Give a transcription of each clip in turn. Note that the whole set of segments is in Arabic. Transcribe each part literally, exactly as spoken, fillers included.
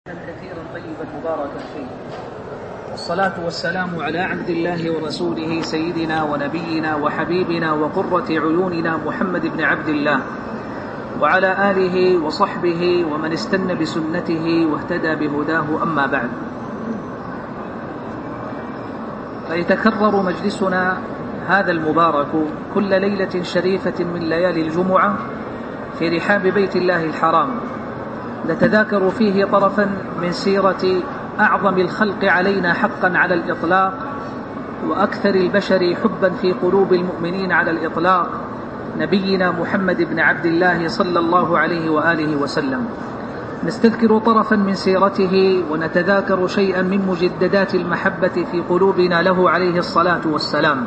كثيرا طيبا مباركا فيه، والصلاة والسلام على عبد الله ورسوله سيدنا ونبينا وحبيبنا وقرة عيوننا محمد بن عبد الله وعلى آله وصحبه ومن استنى بسنته واهتدى بهداه. أما بعد، فيتكرر مجلسنا هذا المبارك كل ليلة شريفة من ليالي الجمعة في رحاب بيت الله الحرام، نتذاكر فيه طرفا من سيرة أعظم الخلق علينا حقا على الإطلاق، وأكثر البشر حبا في قلوب المؤمنين على الإطلاق، نبينا محمد بن عبد الله صلى الله عليه وآله وسلم. نستذكر طرفا من سيرته ونتذاكر شيئا من مجددات المحبة في قلوبنا له عليه الصلاة والسلام.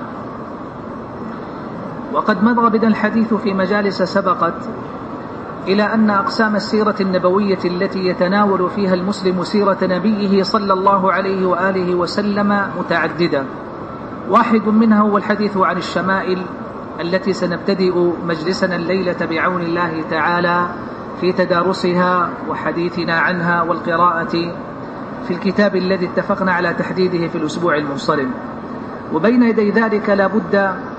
وقد مضى بنا الحديث في مجالس سبقت إلى أن أقسام السيرة النبوية التي يتناول فيها المسلم سيرة نبيه صلى الله عليه وآله وسلم متعددة. واحد منها هو الحديث عن الشمائل التي سنبتدئ مجلسنا الليلة بعون الله تعالى في تدارسها وحديثنا عنها والقراءة في الكتاب الذي اتفقنا على تحديده في الأسبوع المنصرم. وبين يدي ذلك لا بد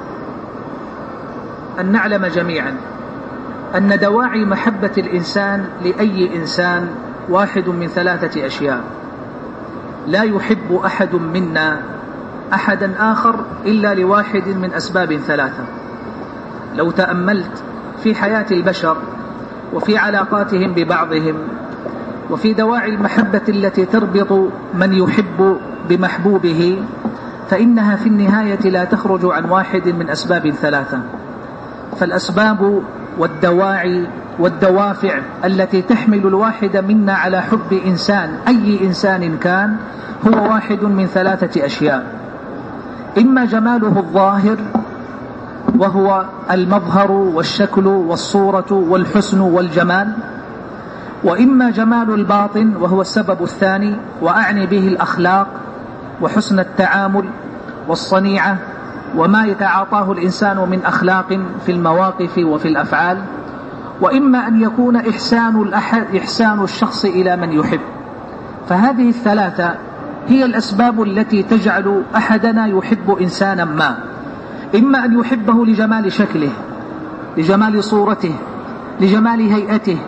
أن نعلم جميعا أن دواعي محبة الإنسان لأي إنسان واحد من ثلاثة أشياء. لا يحب أحد منا أحدا آخر إلا لواحد من أسباب ثلاثة. لو تأملت في حياة البشر وفي علاقاتهم ببعضهم وفي دواعي المحبة التي تربط من يحب بمحبوبه، فإنها في النهاية لا تخرج عن واحد من أسباب ثلاثة. فالأسباب والدواعي والدوافع التي تحمل الواحد منا على حب إنسان أي إنسان كان هو واحد من ثلاثة أشياء: إما جماله الظاهر وهو المظهر والشكل والصورة والحسن والجمال، وإما جمال الباطن وهو السبب الثاني، وأعني به الأخلاق وحسن التعامل والصنيعة وما يتعاطاه الإنسان من أخلاق في المواقف وفي الأفعال، وإما أن يكون إحسان الأحد إحسان الشخص إلى من يحب. فهذه الثلاثة هي الأسباب التي تجعل أحدنا يحب إنسانا ما، إما أن يحبه لجمال شكله، لجمال صورته، لجمال هيئته،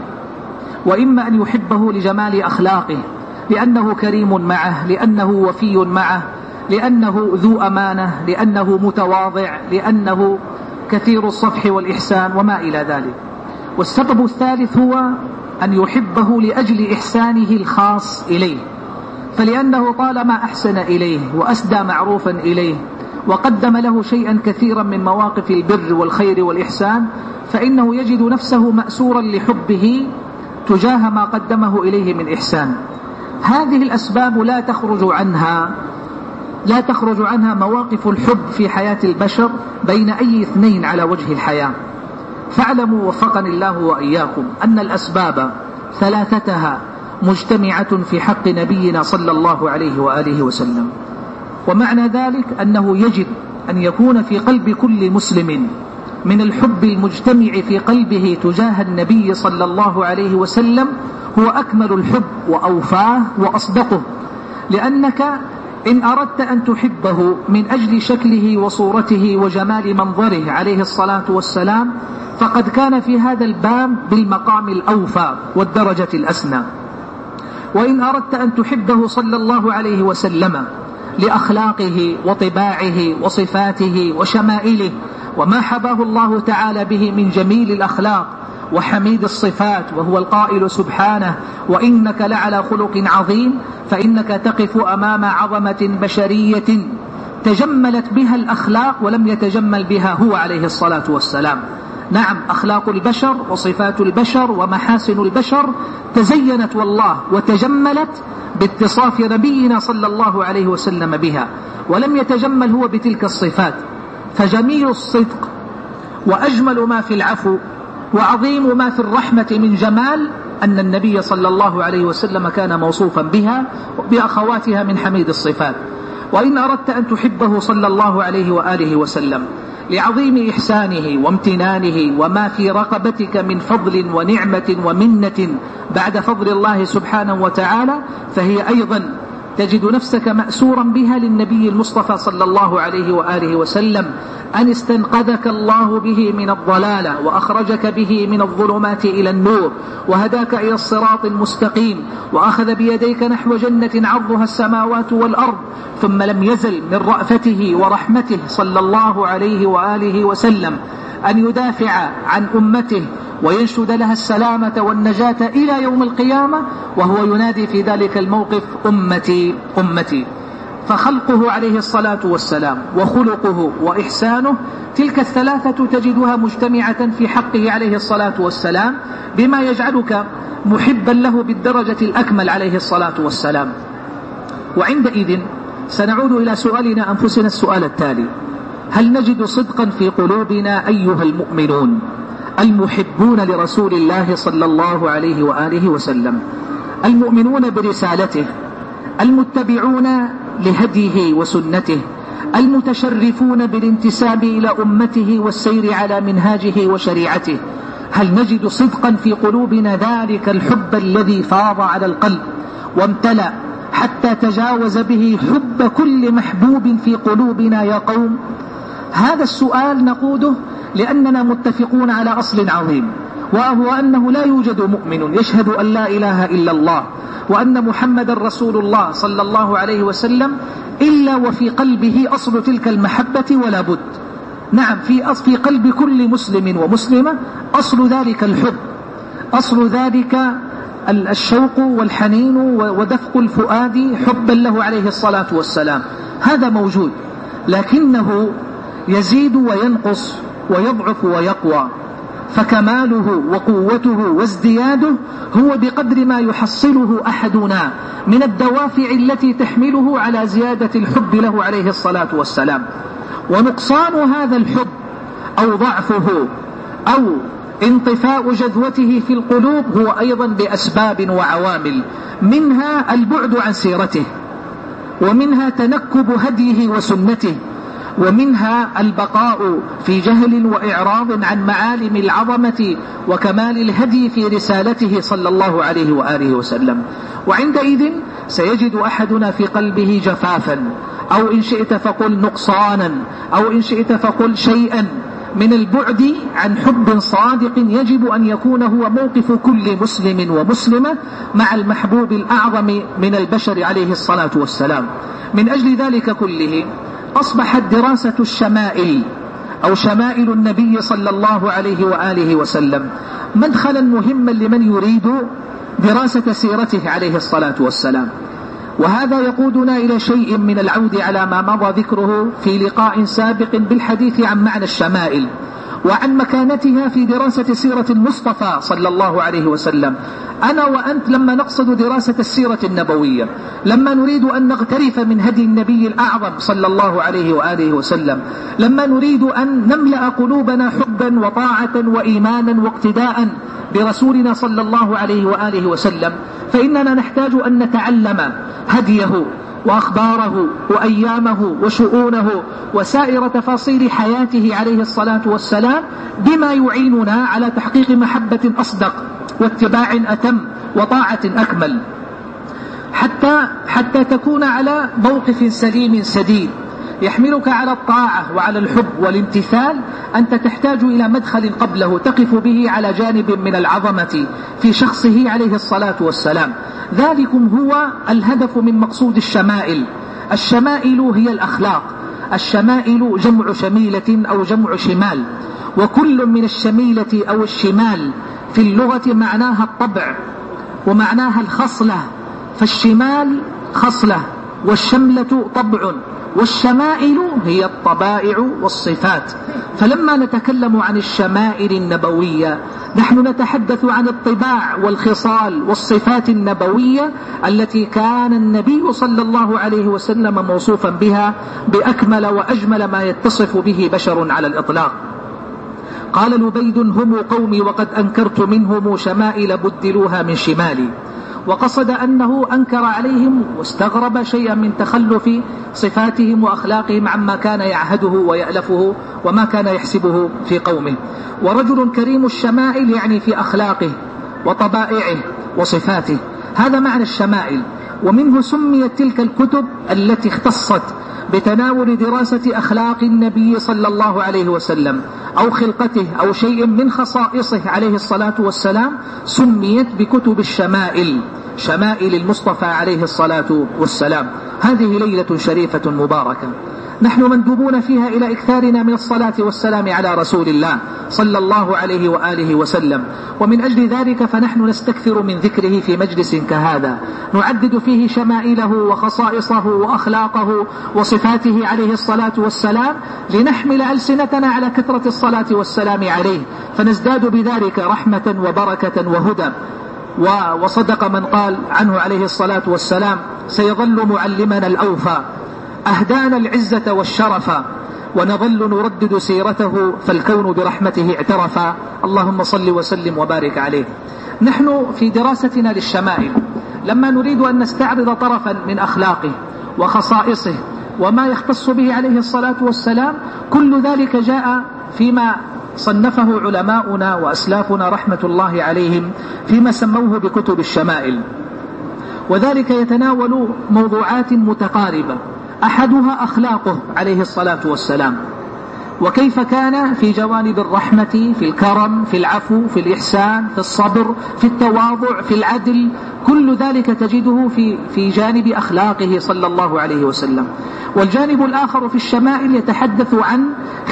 وإما أن يحبه لجمال أخلاقه، لأنه كريم معه، لأنه وفي معه، لأنه ذو أمانة، لأنه متواضع، لأنه كثير الصفح والإحسان وما إلى ذلك. والسبب الثالث هو أن يحبه لأجل إحسانه الخاص إليه، فلأنه طالما أحسن إليه وأسدى معروفا إليه وقدم له شيئا كثيرا من مواقف البر والخير والإحسان، فإنه يجد نفسه مأسورا لحبه تجاه ما قدمه إليه من إحسان. هذه الأسباب لا تخرج عنها لا تخرج عنها مواقف الحب في حياة البشر بين أي اثنين على وجه الحياة. فاعلموا وفقني الله وإياكم أن الأسباب ثلاثتها مجتمعة في حق نبينا صلى الله عليه وآله وسلم. ومعنى ذلك أنه يجب أن يكون في قلب كل مسلم من الحب المجتمع في قلبه تجاه النبي صلى الله عليه وسلم هو أكمل الحب وأوفاه وأصدقه. لأنك إن أردت أن تحبه من أجل شكله وصورته وجمال منظره عليه الصلاة والسلام، فقد كان في هذا الباب بالمقام الأوفى والدرجة الأسنى. وإن أردت أن تحبه صلى الله عليه وسلم لأخلاقه وطباعه وصفاته وشمائله وما حباه الله تعالى به من جميل الأخلاق وحميد الصفات، وهو القائل سبحانه: وإنك لعلى خلق عظيم، فإنك تقف أمام عظمة بشرية تجملت بها الأخلاق ولم يتجمل بها هو عليه الصلاة والسلام. نعم، أخلاق البشر وصفات البشر ومحاسن البشر تزينت والله وتجملت باتصاف نبينا صلى الله عليه وسلم بها، ولم يتجمل هو بتلك الصفات. فجميل الصدق وأجمل ما في العفو وعظيم ما في الرحمة من جمال أن النبي صلى الله عليه وسلم كان موصوفا بها وبأخواتها من حميد الصفات. وإن أردت أن تحبه صلى الله عليه وآله وسلم لعظيم إحسانه وامتنانه وما في رقبتك من فضل ونعمة ومنة بعد فضل الله سبحانه وتعالى، فهي أيضا تجد نفسك مأسورا بها للنبي المصطفى صلى الله عليه وآله وسلم، أن استنقذك الله به من الضلالة وأخرجك به من الظلمات إلى النور وهداك إلى الصراط المستقيم وأخذ بيديك نحو جنة عرضها السماوات والأرض، ثم لم يزل من رأفته ورحمته صلى الله عليه وآله وسلم أن يدافع عن أمته وينشد لها السلامة والنجاة إلى يوم القيامة، وهو ينادي في ذلك الموقف أمتي أمتي. فخلقه عليه الصلاة والسلام وخلقه وإحسانه، تلك الثلاثة تجدها مجتمعة في حقه عليه الصلاة والسلام، بما يجعلك محبا له بالدرجة الأكمل عليه الصلاة والسلام. وعندئذ سنعود إلى سؤالنا أنفسنا السؤال التالي: هل نجد صدقا في قلوبنا أيها المؤمنون المحبون لرسول الله صلى الله عليه وآله وسلم، المؤمنون برسالته، المتبعون لهديه وسنته، المتشرفون بالانتساب إلى أمته والسير على منهاجه وشريعته؟ هل نجد صدقا في قلوبنا ذلك الحب الذي فاض على القلب وامتلأ حتى تجاوز به حب كل محبوب في قلوبنا يا قوم؟ هذا السؤال نقوده لأننا متفقون على أصل عظيم، وهو أنه لا يوجد مؤمن يشهد أن لا إله إلا الله وأن محمد رسول الله صلى الله عليه وسلم إلا وفي قلبه أصل تلك المحبة ولا بد. نعم، في في قلب كل مسلم ومسلمة أصل ذلك الحب، أصل ذلك الشوق والحنين ودفق الفؤاد حبا له عليه الصلاة والسلام، هذا موجود، لكنه يزيد وينقص ويضعف ويقوى، فكماله وقوته وازدياده هو بقدر ما يحصله أحدنا من الدوافع التي تحمله على زيادة الحب له عليه الصلاة والسلام. ونقصان هذا الحب أو ضعفه أو انطفاء جذوته في القلوب هو أيضا بأسباب وعوامل، منها البعد عن سيرته، ومنها تنكب هديه وسنته، ومنها البقاء في جهل وإعراض عن معالم العظمة وكمال الهدي في رسالته صلى الله عليه وآله وسلم. وعندئذ سيجد أحدنا في قلبه جفافا، أو إن شئت فقل نقصانا، أو إن شئت فقل شيئا من البعد عن حب صادق يجب أن يكون هو موقف كل مسلم ومسلمة مع المحبوب الأعظم من البشر عليه الصلاة والسلام. من أجل ذلك كله أصبحت دراسة الشمائل أو شمائل النبي صلى الله عليه وآله وسلم مدخلا مهما لمن يريد دراسة سيرته عليه الصلاة والسلام. وهذا يقودنا إلى شيء من العود على ما مضى ذكره في لقاء سابق بالحديث عن معنى الشمائل وعن مكانتها في دراسة سيرة المصطفى صلى الله عليه وسلم. أنا وأنت لما نقصد دراسة السيرة النبوية، لما نريد أن نغترف من هدي النبي الأعظم صلى الله عليه وآله وسلم، لما نريد أن نملأ قلوبنا حبا وطاعة وإيمانا واقتداء برسولنا صلى الله عليه وآله وسلم، فإننا نحتاج أن نتعلم هديه وأخباره وأيامه وشؤونه وسائر تفاصيل حياته عليه الصلاة والسلام بما يعيننا على تحقيق محبة أصدق واتباع أتم وطاعة أكمل، حتى, حتى تكون على موقف سليم سديد يحملك على الطاعة وعلى الحب والامتثال. أنت تحتاج إلى مدخل قبله تقف به على جانب من العظمة في شخصه عليه الصلاة والسلام. ذلكم هو الهدف من مقصود الشمائل. الشمائل هي الأخلاق، الشمائل جمع شميلة أو جمع شمال، وكل من الشميلة أو الشمال في اللغة معناها الطبع ومعناها الخصلة، فالشمال خصلة والشملة طبع، والشمائل هي الطبائع والصفات. فلما نتكلم عن الشمائل النبوية نحن نتحدث عن الطباع والخصال والصفات النبوية التي كان النبي صلى الله عليه وسلم موصوفا بها بأكمل وأجمل ما يتصف به بشر على الإطلاق. قال لبيد هم قومي وقد أنكرت منهم شمائل بدلوها من شمالي، وقصد أنه أنكر عليهم واستغرب شيئا من تخلف صفاتهم وأخلاقهم عما كان يعهده ويألفه وما كان يحسبه في قومه. ورجل كريم الشمائل يعني في أخلاقه وطبائعه وصفاته، هذا معنى الشمائل. ومنه سميت تلك الكتب التي اختصت بتناول دراسة أخلاق النبي صلى الله عليه وسلم أو خلقته أو شيء من خصائصه عليه الصلاة والسلام، سميت بكتب الشمائل، شمائل المصطفى عليه الصلاة والسلام. هذه ليلة شريفة مباركة نحن مندوبون فيها إلى إكثارنا من الصلاة والسلام على رسول الله صلى الله عليه وآله وسلم. ومن أجل ذلك فنحن نستكثر من ذكره في مجلس كهذا، نعدد فيه شمائله وخصائصه وأخلاقه وصفاته عليه الصلاة والسلام، لنحمل ألسنتنا على كثرة الصلاة والسلام عليه، فنزداد بذلك رحمة وبركة وهدى. وصدق من قال عنه عليه الصلاة والسلام: سيظل معلمنا الأوفى، أهدانا العزة والشرف، ونظل نردد سيرته، فالكون برحمته اعترفا. اللهم صل وسلم وبارك عليه. نحن في دراستنا للشمائل لما نريد أن نستعرض طرفا من أخلاقه وخصائصه وما يختص به عليه الصلاة والسلام، كل ذلك جاء فيما صنفه علماؤنا وأسلافنا رحمة الله عليهم فيما سموه بكتب الشمائل، وذلك يتناول موضوعات متقاربة. أحدها أخلاقه عليه الصلاة والسلام، وكيف كان في جوانب الرحمة، في الكرم، في العفو، في الإحسان، في الصبر، في التواضع، في العدل، كل ذلك تجده في, في جانب أخلاقه صلى الله عليه وسلم. والجانب الآخر في الشمائل يتحدث عن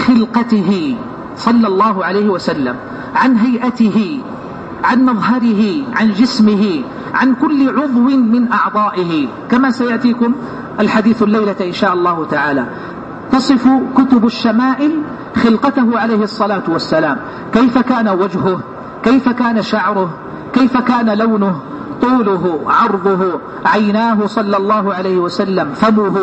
خلقته صلى الله عليه وسلم، عن هيئته، عن مظهره، عن جسمه، عن كل عضو من أعضائه، كما سيأتيكم الحديث الليلة إن شاء الله تعالى. تصف كتب الشمائل خلقته عليه الصلاة والسلام، كيف كان وجهه، كيف كان شعره، كيف كان لونه، طوله، عرضه، عيناه صلى الله عليه وسلم، فمه،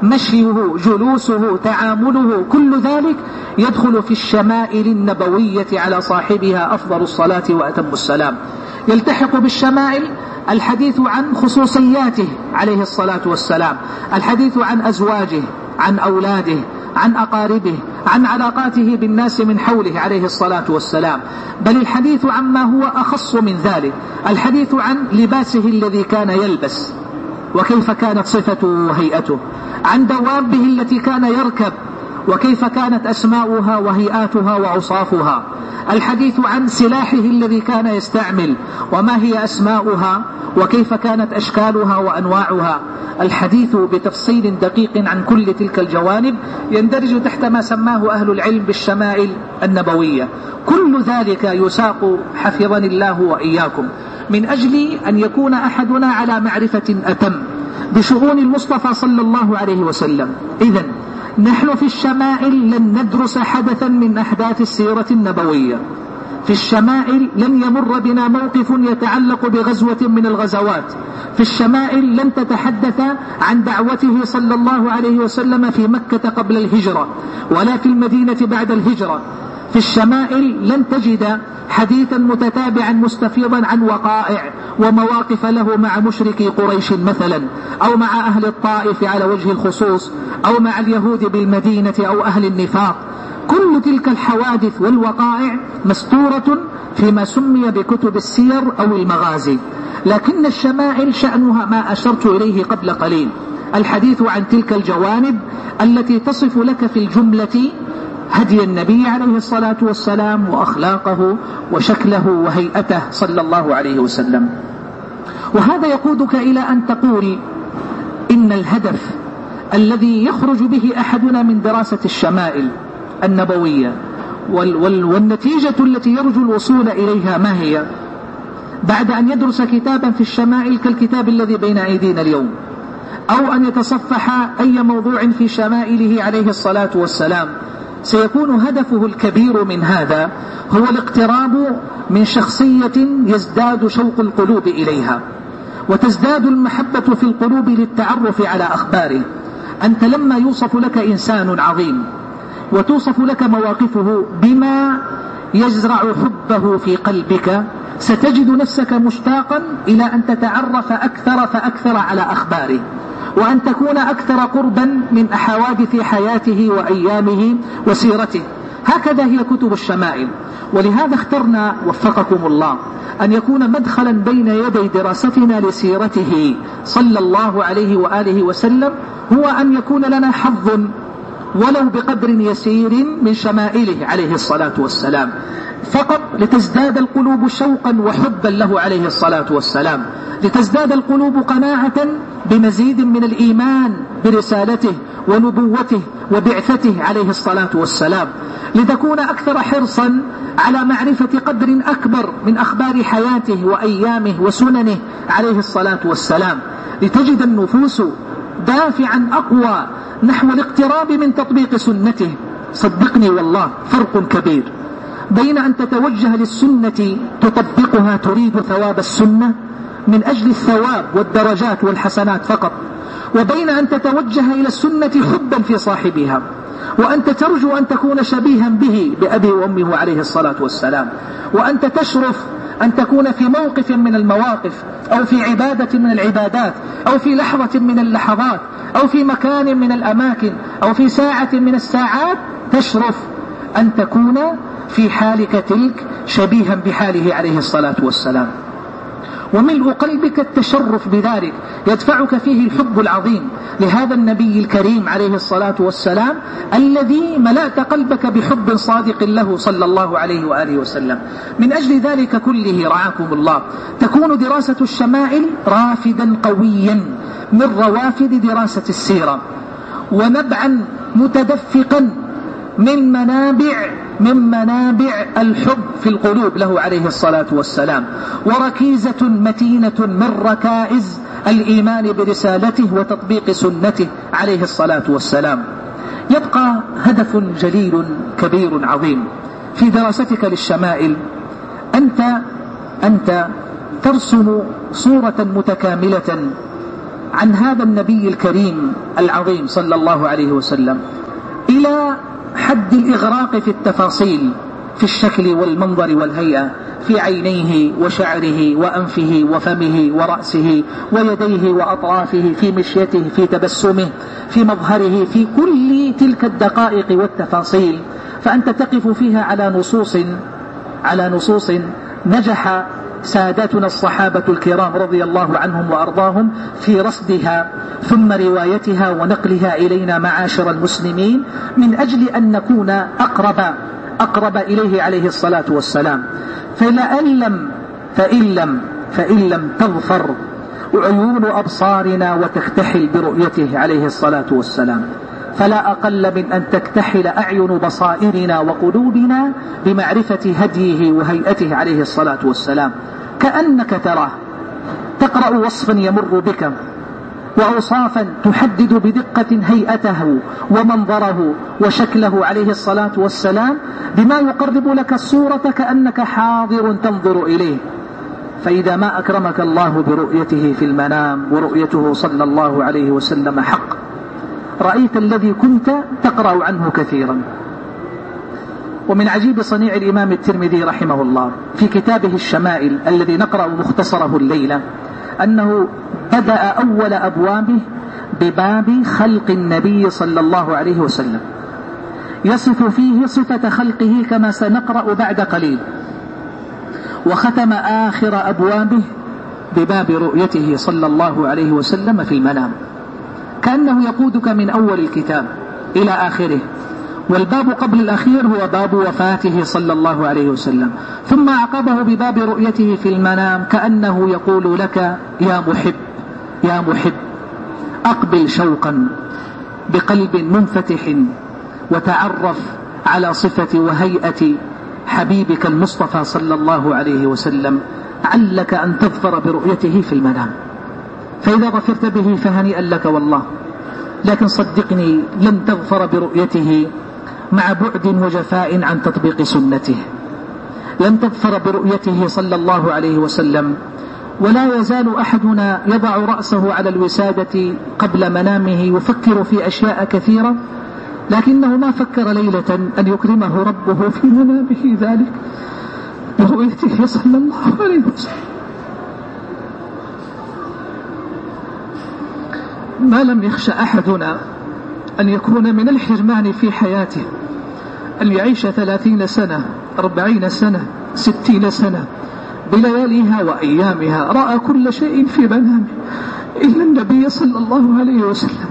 مشيه، جلوسه، تعامله، كل ذلك يدخل في الشمائل النبوية على صاحبها أفضل الصلاة وأتم السلام. يلتحق بالشمائل الحديث عن خصوصياته عليه الصلاة والسلام، الحديث عن أزواجه، عن أولاده، عن أقاربه، عن علاقاته بالناس من حوله عليه الصلاة والسلام، بل الحديث عما هو أخص من ذلك، الحديث عن لباسه الذي كان يلبس وكيف كانت صفته وهيئته، عن دوابه التي كان يركب وكيف كانت أسماؤها وهيئاتها وأوصافها، الحديث عن سلاحه الذي كان يستعمل وما هي أسماؤها وكيف كانت أشكالها وأنواعها، الحديث بتفصيل دقيق عن كل تلك الجوانب يندرج تحت ما سماه أهل العلم بالشمائل النبوية. كل ذلك يساق حفظني الله وإياكم من أجل أن يكون أحدنا على معرفة أتم بشؤون المصطفى صلى الله عليه وسلم. إذن نحن في الشمائل لن ندرس حدثا من أحداث السيرة النبوية، في الشمائل لن يمر بنا موقف يتعلق بغزوة من الغزوات، في الشمائل لن تتحدث عن دعوته صلى الله عليه وسلم في مكة قبل الهجرة ولا في المدينة بعد الهجرة، في الشمائل لن تجد حديثا متتابعا مستفيضا عن وقائع ومواقف له مع مشركي قريش مثلا، أو مع أهل الطائف على وجه الخصوص، أو مع اليهود بالمدينة، أو أهل النفاق. كل تلك الحوادث والوقائع مستورة فيما سمي بكتب السير أو المغازي، لكن الشمائل شأنها ما أشرت إليه قبل قليل، الحديث عن تلك الجوانب التي تصف لك في الجملة هدي النبي عليه الصلاة والسلام وأخلاقه وشكله وهيئته صلى الله عليه وسلم. وهذا يقودك إلى أن تقول إن الهدف الذي يخرج به أحدنا من دراسة الشمائل النبوية والنتيجة التي يرجو الوصول إليها ما هي؟ بعد أن يدرس كتابا في الشمائل كالكتاب الذي بين أيدينا اليوم، أو أن يتصفح أي موضوع في شمائله عليه الصلاة والسلام، سيكون هدفه الكبير من هذا هو الاقتراب من شخصية يزداد شوق القلوب إليها وتزداد المحبة في القلوب للتعرف على أخباره. أنت لما يوصف لك إنسان عظيم وتوصف لك مواقفه بما يزرع حبه في قلبك، ستجد نفسك مشتاقا إلى أن تتعرف أكثر فأكثر على أخباره، وأن تكون أكثر قربا من حوادث حياته وأيامه وسيرته. هكذا هي كتب الشمائل. ولهذا اخترنا وفقكم الله أن يكون مدخلا بين يدي دراستنا لسيرته صلى الله عليه وآله وسلم هو أن يكون لنا حظ ولو بقدر يسير من شمائله عليه الصلاة والسلام، فقط لتزداد القلوب شوقا وحبا له عليه الصلاة والسلام، لتزداد القلوب قناعة بمزيد من الإيمان برسالته ونبوته وبعثته عليه الصلاة والسلام، لتكون أكثر حرصا على معرفة قدر أكبر من أخبار حياته وأيامه وسننه عليه الصلاة والسلام، لتجد النفوس دافعا أقوى نحو الاقتراب من تطبيق سنته. صدقني والله فرق كبير بين أن تتوجه للسنة تطبقها تريد ثواب السنة من أجل الثواب والدرجات والحسنات فقط، وبين أن تتوجه إلى السنة حبا في صاحبها، وأنت ترجو أن تكون شبيها به بأبي وأمه عليه الصلاة والسلام، وأنت تشرف أن تكون في موقف من المواقف أو في عبادة من العبادات أو في لحظة من اللحظات أو في مكان من الأماكن أو في ساعة من الساعات تشرف أن تكون في حالك تلك شبيها بحاله عليه الصلاة والسلام. وملء قلبك التشرف بذلك يدفعك فيه الحب العظيم لهذا النبي الكريم عليه الصلاة والسلام الذي ملأت قلبك بحب صادق له صلى الله عليه وآله وسلم. من أجل ذلك كله رعاكم الله تكون دراسة الشمائل رافدا قويا من روافد دراسة السيرة، ونبعا متدفقا من منابع من منابع الحب في القلوب له عليه الصلاة والسلام، وركيزة متينة من ركائز الإيمان برسالته وتطبيق سنته عليه الصلاة والسلام. يبقى هدف جليل كبير عظيم في دراستك للشمائل، أنت أنت ترسم صورة متكاملة عن هذا النبي الكريم العظيم صلى الله عليه وسلم إلى حد الإغراق في التفاصيل في الشكل والمنظر والهيئة، في عينيه وشعره وأنفه وفمه ورأسه ويديه وأطرافه، في مشيته، في تبسمه، في مظهره، في كل تلك الدقائق والتفاصيل. فأنت تقف فيها على نصوص على نصوص نجح ساداتنا الصحابة الكرام رضي الله عنهم وأرضاهم في رصدها ثم روايتها ونقلها إلينا معاشر المسلمين من أجل أن نكون أقرب أقرب إليه عليه الصلاة والسلام. فلئن لم فإن لم فإن لم تظفر عيون أبصارنا وتكتحل برؤيته عليه الصلاة والسلام، فلا أقل من أن تكتحل أعين بصائرنا وقلوبنا بمعرفة هديه وهيئته عليه الصلاة والسلام، كأنك تراه، تقرأ وصفا يمر بك وأوصافا تحدد بدقة هيئته ومنظره وشكله عليه الصلاة والسلام بما يقرب لك الصورة كأنك حاضر تنظر إليه. فإذا ما أكرمك الله برؤيته في المنام ورؤيته صلى الله عليه وسلم حق، رأيت الذي كنت تقرأ عنه كثيرا. ومن عجيب صنيع الإمام الترمذي رحمه الله في كتابه الشمائل الذي نقرأ مختصره الليلة أنه بدأ أول أبوابه بباب خلق النبي صلى الله عليه وسلم، يصف فيه صفة خلقه كما سنقرأ بعد قليل، وختم آخر أبوابه بباب رؤيته صلى الله عليه وسلم في المنام، كأنه يقودك من أول الكتاب إلى آخره. والباب قبل الأخير هو باب وفاته صلى الله عليه وسلم، ثم عقبه بباب رؤيته في المنام كأنه يقول لك يا محب يا محب أقبل شوقا بقلب منفتح وتعرف على صفة وهيئة حبيبك المصطفى صلى الله عليه وسلم، علك أن تظفر برؤيته في المنام. فإذا ظفرت به فهنيئا لك والله، لكن صدقني لن تظفر برؤيته مع بعد وجفاء عن تطبيق سنته، لن تظفر برؤيته صلى الله عليه وسلم. ولا يزال أحدنا يضع رأسه على الوسادة قبل منامه يفكر في أشياء كثيرة، لكنه ما فكر ليلة أن يكرمه ربه في منامه ذلك. برؤيته صلى الله عليه وسلم. ما لم يخش أحدنا أن يكون من الحرمان في حياته، أن يعيش ثلاثين سنة أربعين سنة ستين سنة بلياليها وأيامها، رأى كل شيء في منامه إلا النبي صلى الله عليه وسلم.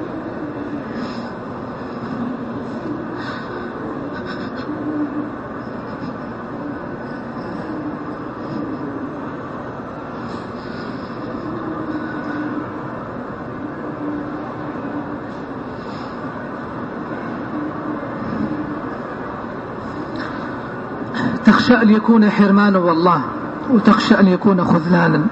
تخشى أن يكون حرمانا والله، وتخشى أن يكون خذلانا،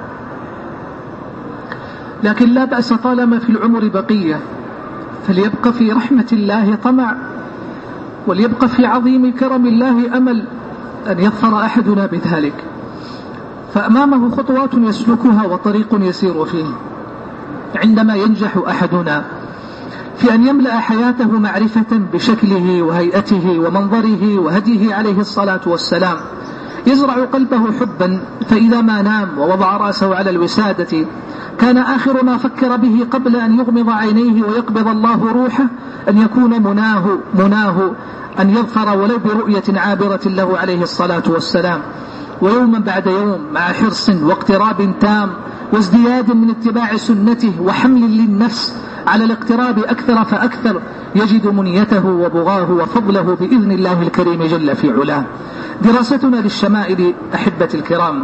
لكن لا بأس طالما في العمر بقية، فليبقى في رحمة الله طمع، وليبقى في عظيم كرم الله أمل أن يظفر أحدنا بذلك. فأمامه خطوات يسلكها وطريق يسير فيه. عندما ينجح أحدنا في أن يملأ حياته معرفة بشكله وهيئته ومنظره وهديه عليه الصلاة والسلام، يزرع قلبه حبا، فإذا ما نام ووضع رأسه على الوسادة كان آخر ما فكر به قبل أن يغمض عينيه ويقبض الله روحه أن يكون مناه مناه أن يظفر ولو برؤية عابرة له عليه الصلاة والسلام. ويوما بعد يوم مع حرص واقتراب تام وازدياد من اتباع سنته وحمل للنفس على الاقتراب أكثر فأكثر، يجد منيته وبغاه وفضله بإذن الله الكريم جل في علاه. دراستنا للشمائل أحبة الكرام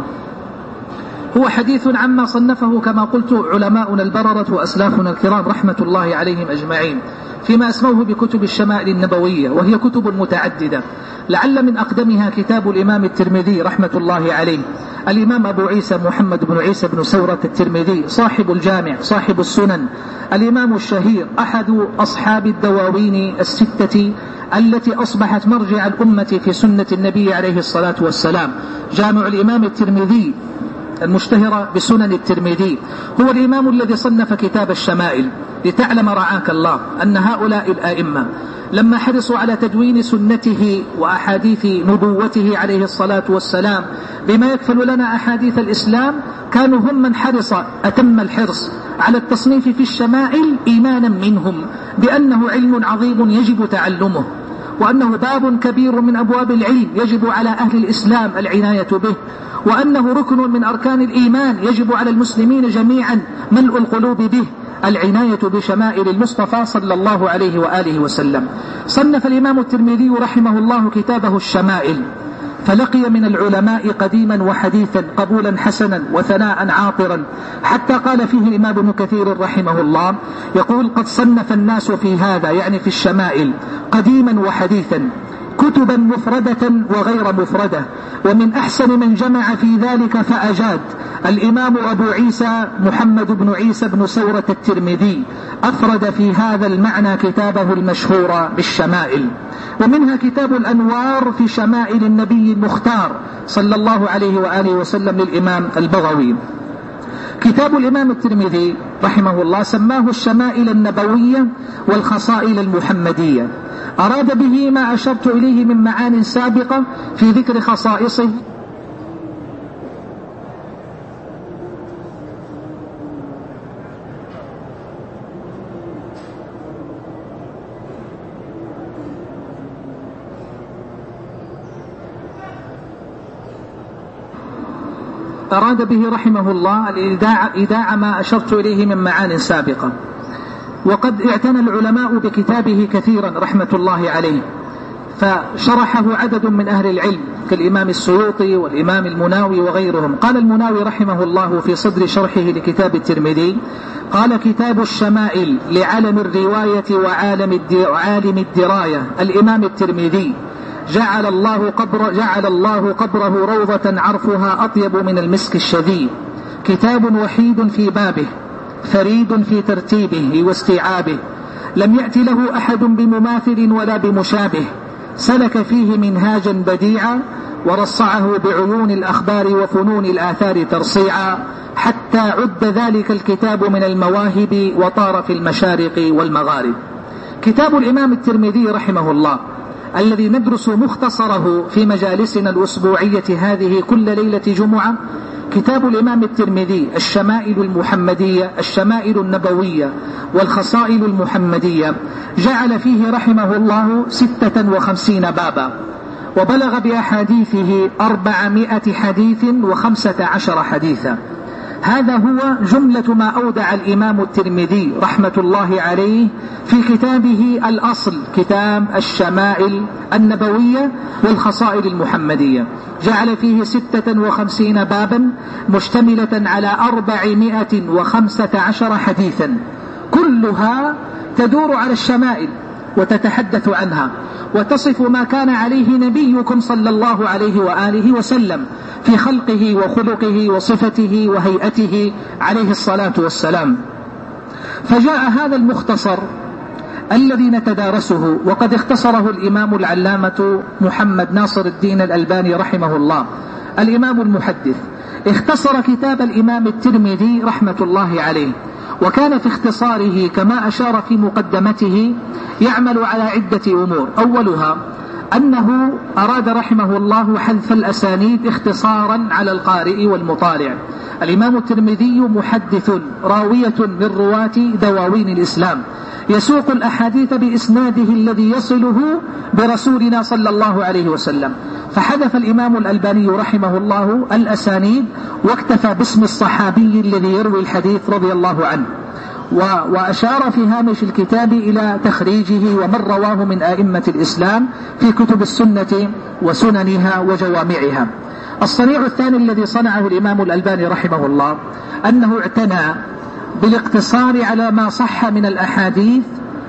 هو حديث عما صنفه كما قلت علماؤنا البررة وأسلافنا الكرام رحمة الله عليهم أجمعين فيما أسموه بكتب الشمائل النبوية، وهي كتب متعددة. لعل من أقدمها كتاب الإمام الترمذي رحمة الله عليه، الإمام أبو عيسى محمد بن عيسى بن سورة الترمذي صاحب الجامع صاحب السنن، الإمام الشهير أحد أصحاب الدواوين الستة التي أصبحت مرجع الأمة في سنة النبي عليه الصلاة والسلام. جامع الإمام الترمذي المشتهر بسنن الترمذي هو الإمام الذي صنف كتاب الشمائل. لتعلم رعاك الله أن هؤلاء الآئمة لما حرصوا على تدوين سنته وأحاديث نبوته عليه الصلاة والسلام بما يكفل لنا أحاديث الإسلام، كانوا هم من حرص أتم الحرص على التصنيف في الشمائل إيمانا منهم بأنه علم عظيم يجب تعلمه، وأنه باب كبير من أبواب العلم يجب على أهل الإسلام العناية به، وأنه ركن من أركان الإيمان يجب على المسلمين جميعا ملء القلوب به، العناية بشمائل المصطفى صلى الله عليه وآله وسلم. صنف الإمام الترمذي رحمه الله كتابه الشمائل، فلقي من العلماء قديما وحديثا قبولا حسنا وثناء عاطرا، حتى قال فيه الإمام ابن كثير رحمه الله يقول: قد صنف الناس في هذا، يعني في الشمائل، قديما وحديثا كتبا مفردة وغير مفردة، ومن أحسن من جمع في ذلك فأجاد الإمام أبو عيسى محمد بن عيسى بن سورة الترمذي، أفرد في هذا المعنى كتابه المشهور بالشمائل. ومنها كتاب الأنوار في شمائل النبي المختار صلى الله عليه وآله وسلم للإمام البغوي. كتاب الإمام الترمذي رحمه الله سماه الشمائل النبوية والخصائل المحمدية، أراد به ما أشرت إليه من معان سابقة في ذكر خصائصه أراد به رحمه الله الإيداع إيداع ما أشرت إليه من معان سابقة. وقد اعتنى العلماء بكتابه كثيرا رحمة الله عليه، فشرحه عدد من أهل العلم كالإمام السيوطي والإمام المناوي وغيرهم. قال المناوي رحمه الله في صدر شرحه لكتاب الترمذي، قال: كتاب الشمائل لعلم الرواية وعالم عالم الدراية الإمام الترمذي، جعل الله قبر جعل الله قبره روضة عرفها أطيب من المسك الشذي، كتاب وحيد في بابه، فريد في ترتيبه واستيعابه، لم يأت له أحد بمماثل ولا بمشابه، سلك فيه منهاجا بديعا، ورصعه بعيون الأخبار وفنون الآثار ترصيعا، حتى عد ذلك الكتاب من المواهب وطار في المشارق والمغارب. كتاب الإمام الترمذي رحمه الله الذي ندرس مختصره في مجالسنا الأسبوعية هذه كل ليلة جمعة كتاب الإمام الترمذي الشمائل المحمدية الشمائل النبوية والخصائل المحمدية، جعل فيه رحمه الله ستة وخمسين بابا، وبلغ بأحاديثه أربعمائة حديث وخمسة عشر حديثا. هذا هو جملة ما أودع الإمام الترمذي رحمة الله عليه في كتابه الأصل، كتاب الشمائل النبوية والخصائل المحمدية. جعل فيه ستة وخمسين بابا مشتملة على أربعمائة وخمسة عشر حديثا، كلها تدور على الشمائل وتتحدث عنها وتصف ما كان عليه نبيكم صلى الله عليه وآله وسلم في خلقه وخلقه وصفته وهيئته عليه الصلاة والسلام. فجاء هذا المختصر الذي نتدارسه، وقد اختصره الإمام العلامة محمد ناصر الدين الألباني رحمه الله، الإمام المحدث، اختصر كتاب الإمام الترمذي رحمة الله عليه. وكان في اختصاره كما أشار في مقدمته يعمل على عدة أمور. أولها أنه أراد رحمه الله حذف الأسانيد اختصارا على القارئ والمطالع. الإمام الترمذي محدث راوية من رواة دواوين الإسلام، يسوق الأحاديث بإسناده الذي يصله برسولنا صلى الله عليه وسلم، فحذف الإمام الألباني رحمه الله الأسانيد واكتفى باسم الصحابي الذي يروي الحديث رضي الله عنه، وأشار في هامش الكتاب إلى تخريجه ومن رواه من آئمة الإسلام في كتب السنة وسننها وجوامعها. الصنيع الثاني الذي صنعه الإمام الألباني رحمه الله أنه اعتنى بالاقتصار على ما صح من الأحاديث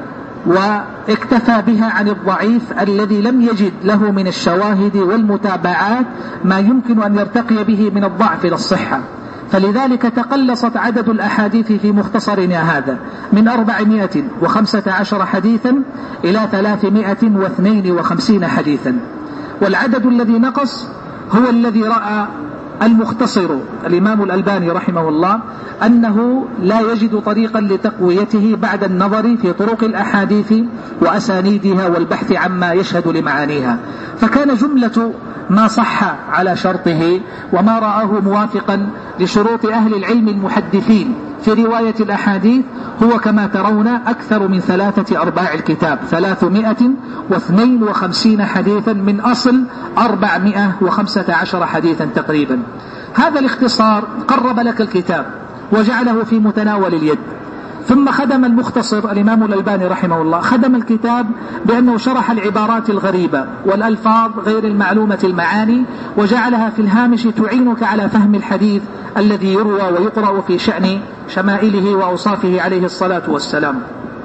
واكتفى بها عن الضعيف الذي لم يجد له من الشواهد والمتابعات ما يمكن أن يرتقي به من الضعف إلى الصحة. فلذلك تقلصت عدد الأحاديث في مختصرنا هذا من أربعمائة وخمسة عشر حديثا إلى ثلاثمائة واثنين وخمسين حديثا، والعدد الذي نقص هو الذي رأى المختصر الإمام الألباني رحمه الله أنه لا يجد طريقا لتقويته بعد النظر في طرق الأحاديث وأسانيدها والبحث عما يشهد لمعانيها. فكان جملة ما صح على شرطه وما رآه موافقا لشروط أهل العلم المحدثين في رواية الأحاديث هو كما ترون أكثر من ثلاثة أرباع الكتاب، ثلاثمائة واثنين وخمسين حديثا من أصل أربعمائة وخمسة عشر حديثا تقريبا. هذا الاختصار قرب لك الكتاب وجعله في متناول اليد. ثم خدم المختصر الإمام الألباني رحمه الله خدم الكتاب بأنه شرح العبارات الغريبة والألفاظ غير المعلومة المعاني وجعلها في الهامش تعينك على فهم الحديث الذي يروى ويقرأ في شأن شمائله وأوصافه عليه الصلاة والسلام.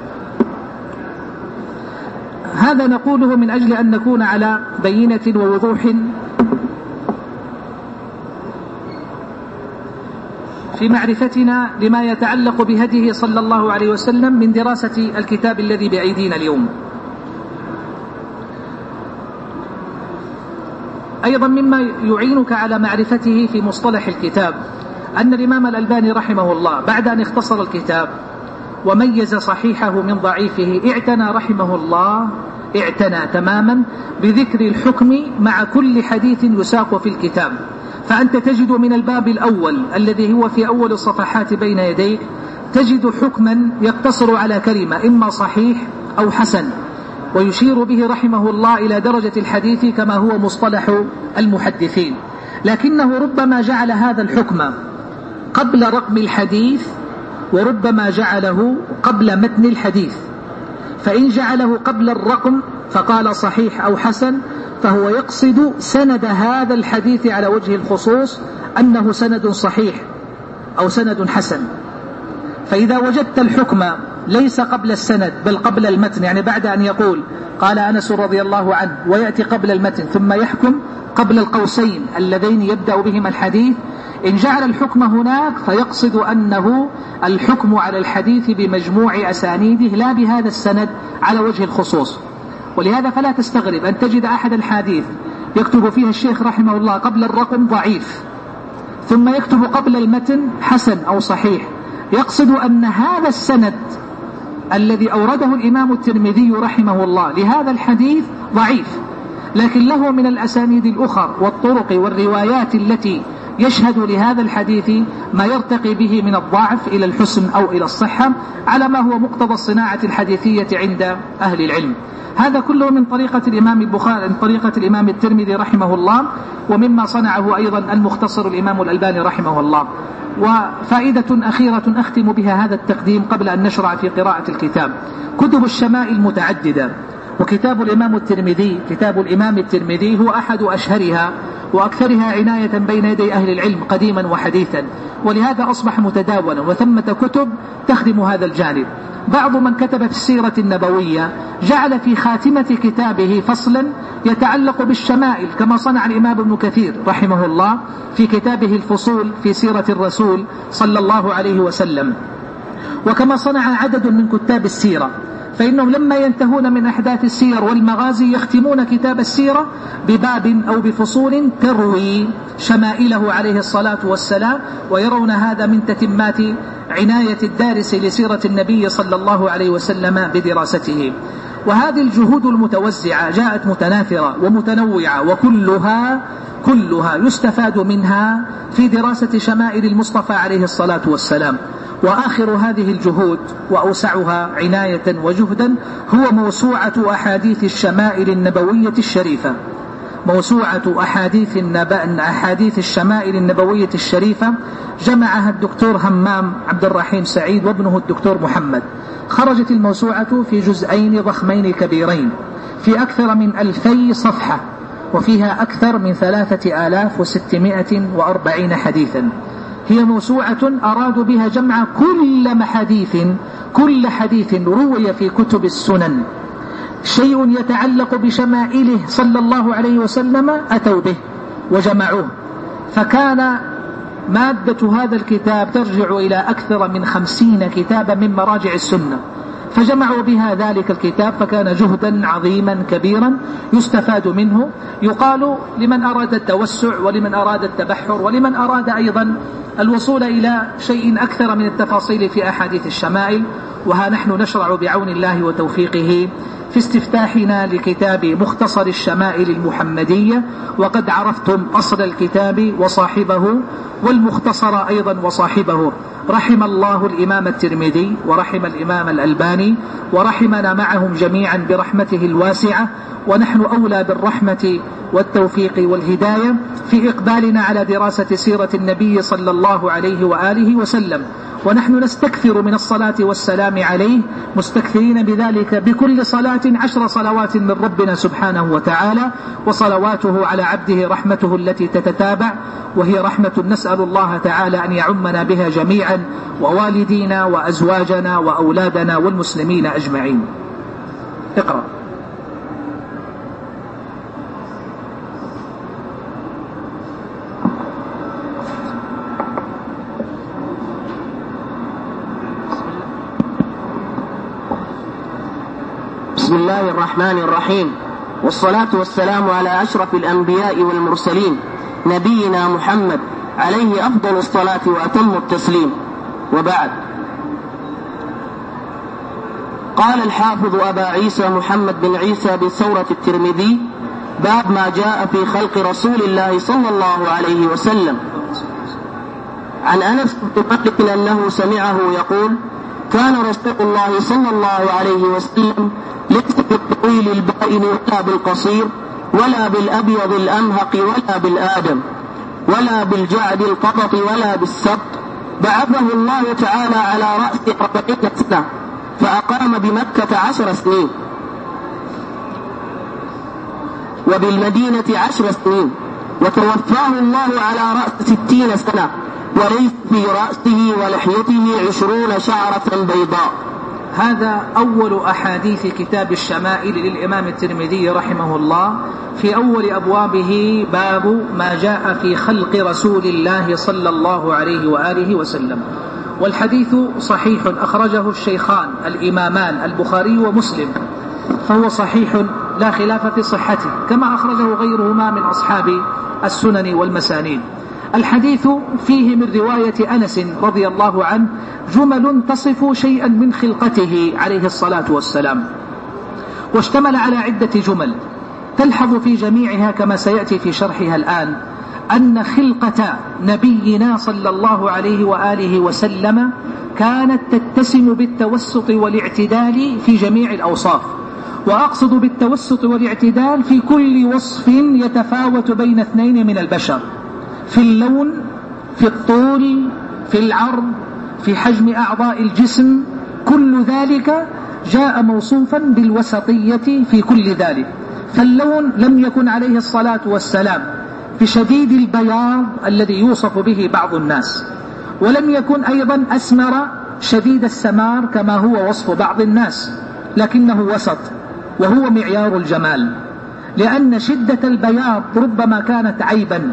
هذا نقوله من أجل أن نكون على بينة ووضوح في معرفتنا لما يتعلق بهديه صلى الله عليه وسلم من دراسة الكتاب الذي بأيدينا اليوم. أيضا مما يعينك على معرفته في مصطلح الكتاب أن الإمام الألباني رحمه الله بعد أن اختصر الكتاب وميز صحيحه من ضعيفه اعتنى رحمه الله اعتنى تماما بذكر الحكم مع كل حديث يساق في الكتاب. فأنت تجد من الباب الأول الذي هو في أول الصفحات بين يديك تجد حكما يقتصر على كلمة إما صحيح أو حسن، ويشير به رحمه الله إلى درجة الحديث كما هو مصطلح المحدثين، لكنه ربما جعل هذا الحكم قبل رقم الحديث وربما جعله قبل متن الحديث. فإن جعله قبل الرقم فقال صحيح أو حسن فهو يقصد سند هذا الحديث على وجه الخصوص أنه سند صحيح أو سند حسن. فإذا وجدت الحكم ليس قبل السند بل قبل المتن، يعني بعد أن يقول قال أنس رضي الله عنه ويأتي قبل المتن ثم يحكم قبل القوسين اللذين يبدأ بهما الحديث، إن جعل الحكم هناك فيقصد أنه الحكم على الحديث بمجموع أسانيده لا بهذا السند على وجه الخصوص. ولهذا فلا تستغرب أن تجد أحد الحديث يكتب فيها الشيخ رحمه الله قبل الرقم ضعيف ثم يكتب قبل المتن حسن أو صحيح، يقصد أن هذا السند الذي أورده الإمام الترمذي رحمه الله لهذا الحديث ضعيف، لكن له من الأسانيد الأخر والطرق والروايات التي يشهد لهذا الحديث ما يرتقي به من الضعف إلى الحسن أو إلى الصحة على ما هو مقتضى الصناعة الحديثية عند أهل العلم. هذا كله من طريقة الإمام البخاري، من طريقة الإمام الترمذي رحمه الله، ومما صنعه أيضا المختصر الإمام الألباني رحمه الله. وفائدة أخيرة أختم بها هذا التقديم قبل أن نشرع في قراءة الكتاب: كتب الشمائل متعددة، وكتاب الإمام الترمذي كتاب الإمام الترمذي هو أحد أشهرها وأكثرها عناية بين يدي أهل العلم قديما وحديثا، ولهذا أصبح متداولا، وثمة كتب تخدم هذا الجانب. بعض من كتب في السيرة النبوية جعل في خاتمة كتابه فصلا يتعلق بالشمائل، كما صنع الإمام ابن كثير رحمه الله في كتابه الفصول في سيرة الرسول صلى الله عليه وسلم، وكما صنع عدد من كتاب السيرة، فإنهم لما ينتهون من أحداث السير والمغازي يختمون كتاب السيرة بباب أو بفصول تروي شمائله عليه الصلاة والسلام، ويرون هذا من تتمات عناية الدارس لسيرة النبي صلى الله عليه وسلم بدراسته. وهذه الجهود المتوزعة جاءت متناثرة ومتنوعة، وكلها كلها يستفاد منها في دراسة شمائل المصطفى عليه الصلاة والسلام. وآخر هذه الجهود وأوسعها عناية وجهدا هو موسوعة أحاديث الشمائل النبوية الشريفة، موسوعة أحاديث, أحاديث الشمائل النبوية الشريفة، جمعها الدكتور همام عبد الرحيم سعيد وابنه الدكتور محمد. خرجت الموسوعة في جزئين ضخمين كبيرين في أكثر من ألفي صفحة، وفيها أكثر من ثلاثة آلاف وستمائة وأربعين حديثا. هي موسوعة أرادوا بها جمع كل حديث كل حديث روي في كتب السنن شيء يتعلق بشمائله صلى الله عليه وسلم أتوا به وجمعوه. فكان مادة هذا الكتاب ترجع إلى أكثر من خمسين كتابا من مراجع السنة، فجمعوا بها ذلك الكتاب، فكان جهدا عظيما كبيرا يستفاد منه. يقال لمن أراد التوسع ولمن أراد التبحر ولمن أراد أيضا الوصول إلى شيء أكثر من التفاصيل في أحاديث الشمائل. وها نحن نشرع بعون الله وتوفيقه في استفتاحنا لكتاب مختصر الشمائل المحمدية، وقد عرفتم أصل الكتاب وصاحبه والمختصر أيضا وصاحبه. رحم الله الإمام الترمذي ورحم الإمام الألباني ورحمنا معهم جميعا برحمته الواسعة، ونحن أولى بالرحمة والتوفيق والهداية في إقبالنا على دراسة سيرة النبي صلى الله عليه وآله وسلم. ونحن نستكثر من الصلاة والسلام عليه، مستكثرين بذلك بكل صلاة عشر صلوات من ربنا سبحانه وتعالى، وصلواته على عبده رحمته التي تتتابع، وهي رحمة نسأل الله تعالى أن يعمنا بها جميعا، ووالدينا وأزواجنا وأولادنا والمسلمين أجمعين. اقرأ. بسم الله الرحمن الرحيم، والصلاة والسلام على أشرف الأنبياء والمرسلين نبينا محمد عليه أفضل الصلاة وأتم التسليم، وبعد. قال الحافظ أبا عيسى محمد بن عيسى بثورة الترمذي: باب ما جاء في خلق رسول الله صلى الله عليه وسلم. عن أنس بن مالك أنه سمعه يقول: كان رسول الله صلى الله عليه وسلم ليس بالطويل البائن ولا بالقصير ولا بالأبيض الأمهق ولا بالآدم ولا بالجعد القطط ولا بالسبط، بعثه الله تعالى على رأس أربعين سنة، فأقام بمكة عشر سنين وبالمدينة عشر سنين، وتوفاه الله على رأس ستين سنة، وليس في رأسه ولحيته عشرون شعرة بيضاء. هذا أول أحاديث كتاب الشمائل للإمام الترمذي رحمه الله، في أول أبوابه باب ما جاء في خلق رسول الله صلى الله عليه وآله وسلم. والحديث صحيح، أخرجه الشيخان الإمامان البخاري ومسلم، فهو صحيح لا خلاف في صحته، كما أخرجه غيرهما من أصحاب السنن والمسانيد. الحديث فيه من رواية أنس رضي الله عنه جمل تصف شيئا من خلقته عليه الصلاة والسلام، واشتمل على عدة جمل تلحظ في جميعها كما سيأتي في شرحها الآن أن خلقة نبينا صلى الله عليه وآله وسلم كانت تتسم بالتوسط والاعتدال في جميع الأوصاف. وأقصد بالتوسط والاعتدال في كل وصف يتفاوت بين اثنين من البشر، في اللون، في الطول، في العرض، في حجم أعضاء الجسم، كل ذلك جاء موصوفا بالوسطية في كل ذلك. فاللون لم يكن عليه الصلاة والسلام بشديد البياض الذي يوصف به بعض الناس، ولم يكن أيضا أسمر شديد السمار كما هو وصف بعض الناس، لكنه وسط، وهو معيار الجمال، لأن شدة البياض ربما كانت عيبا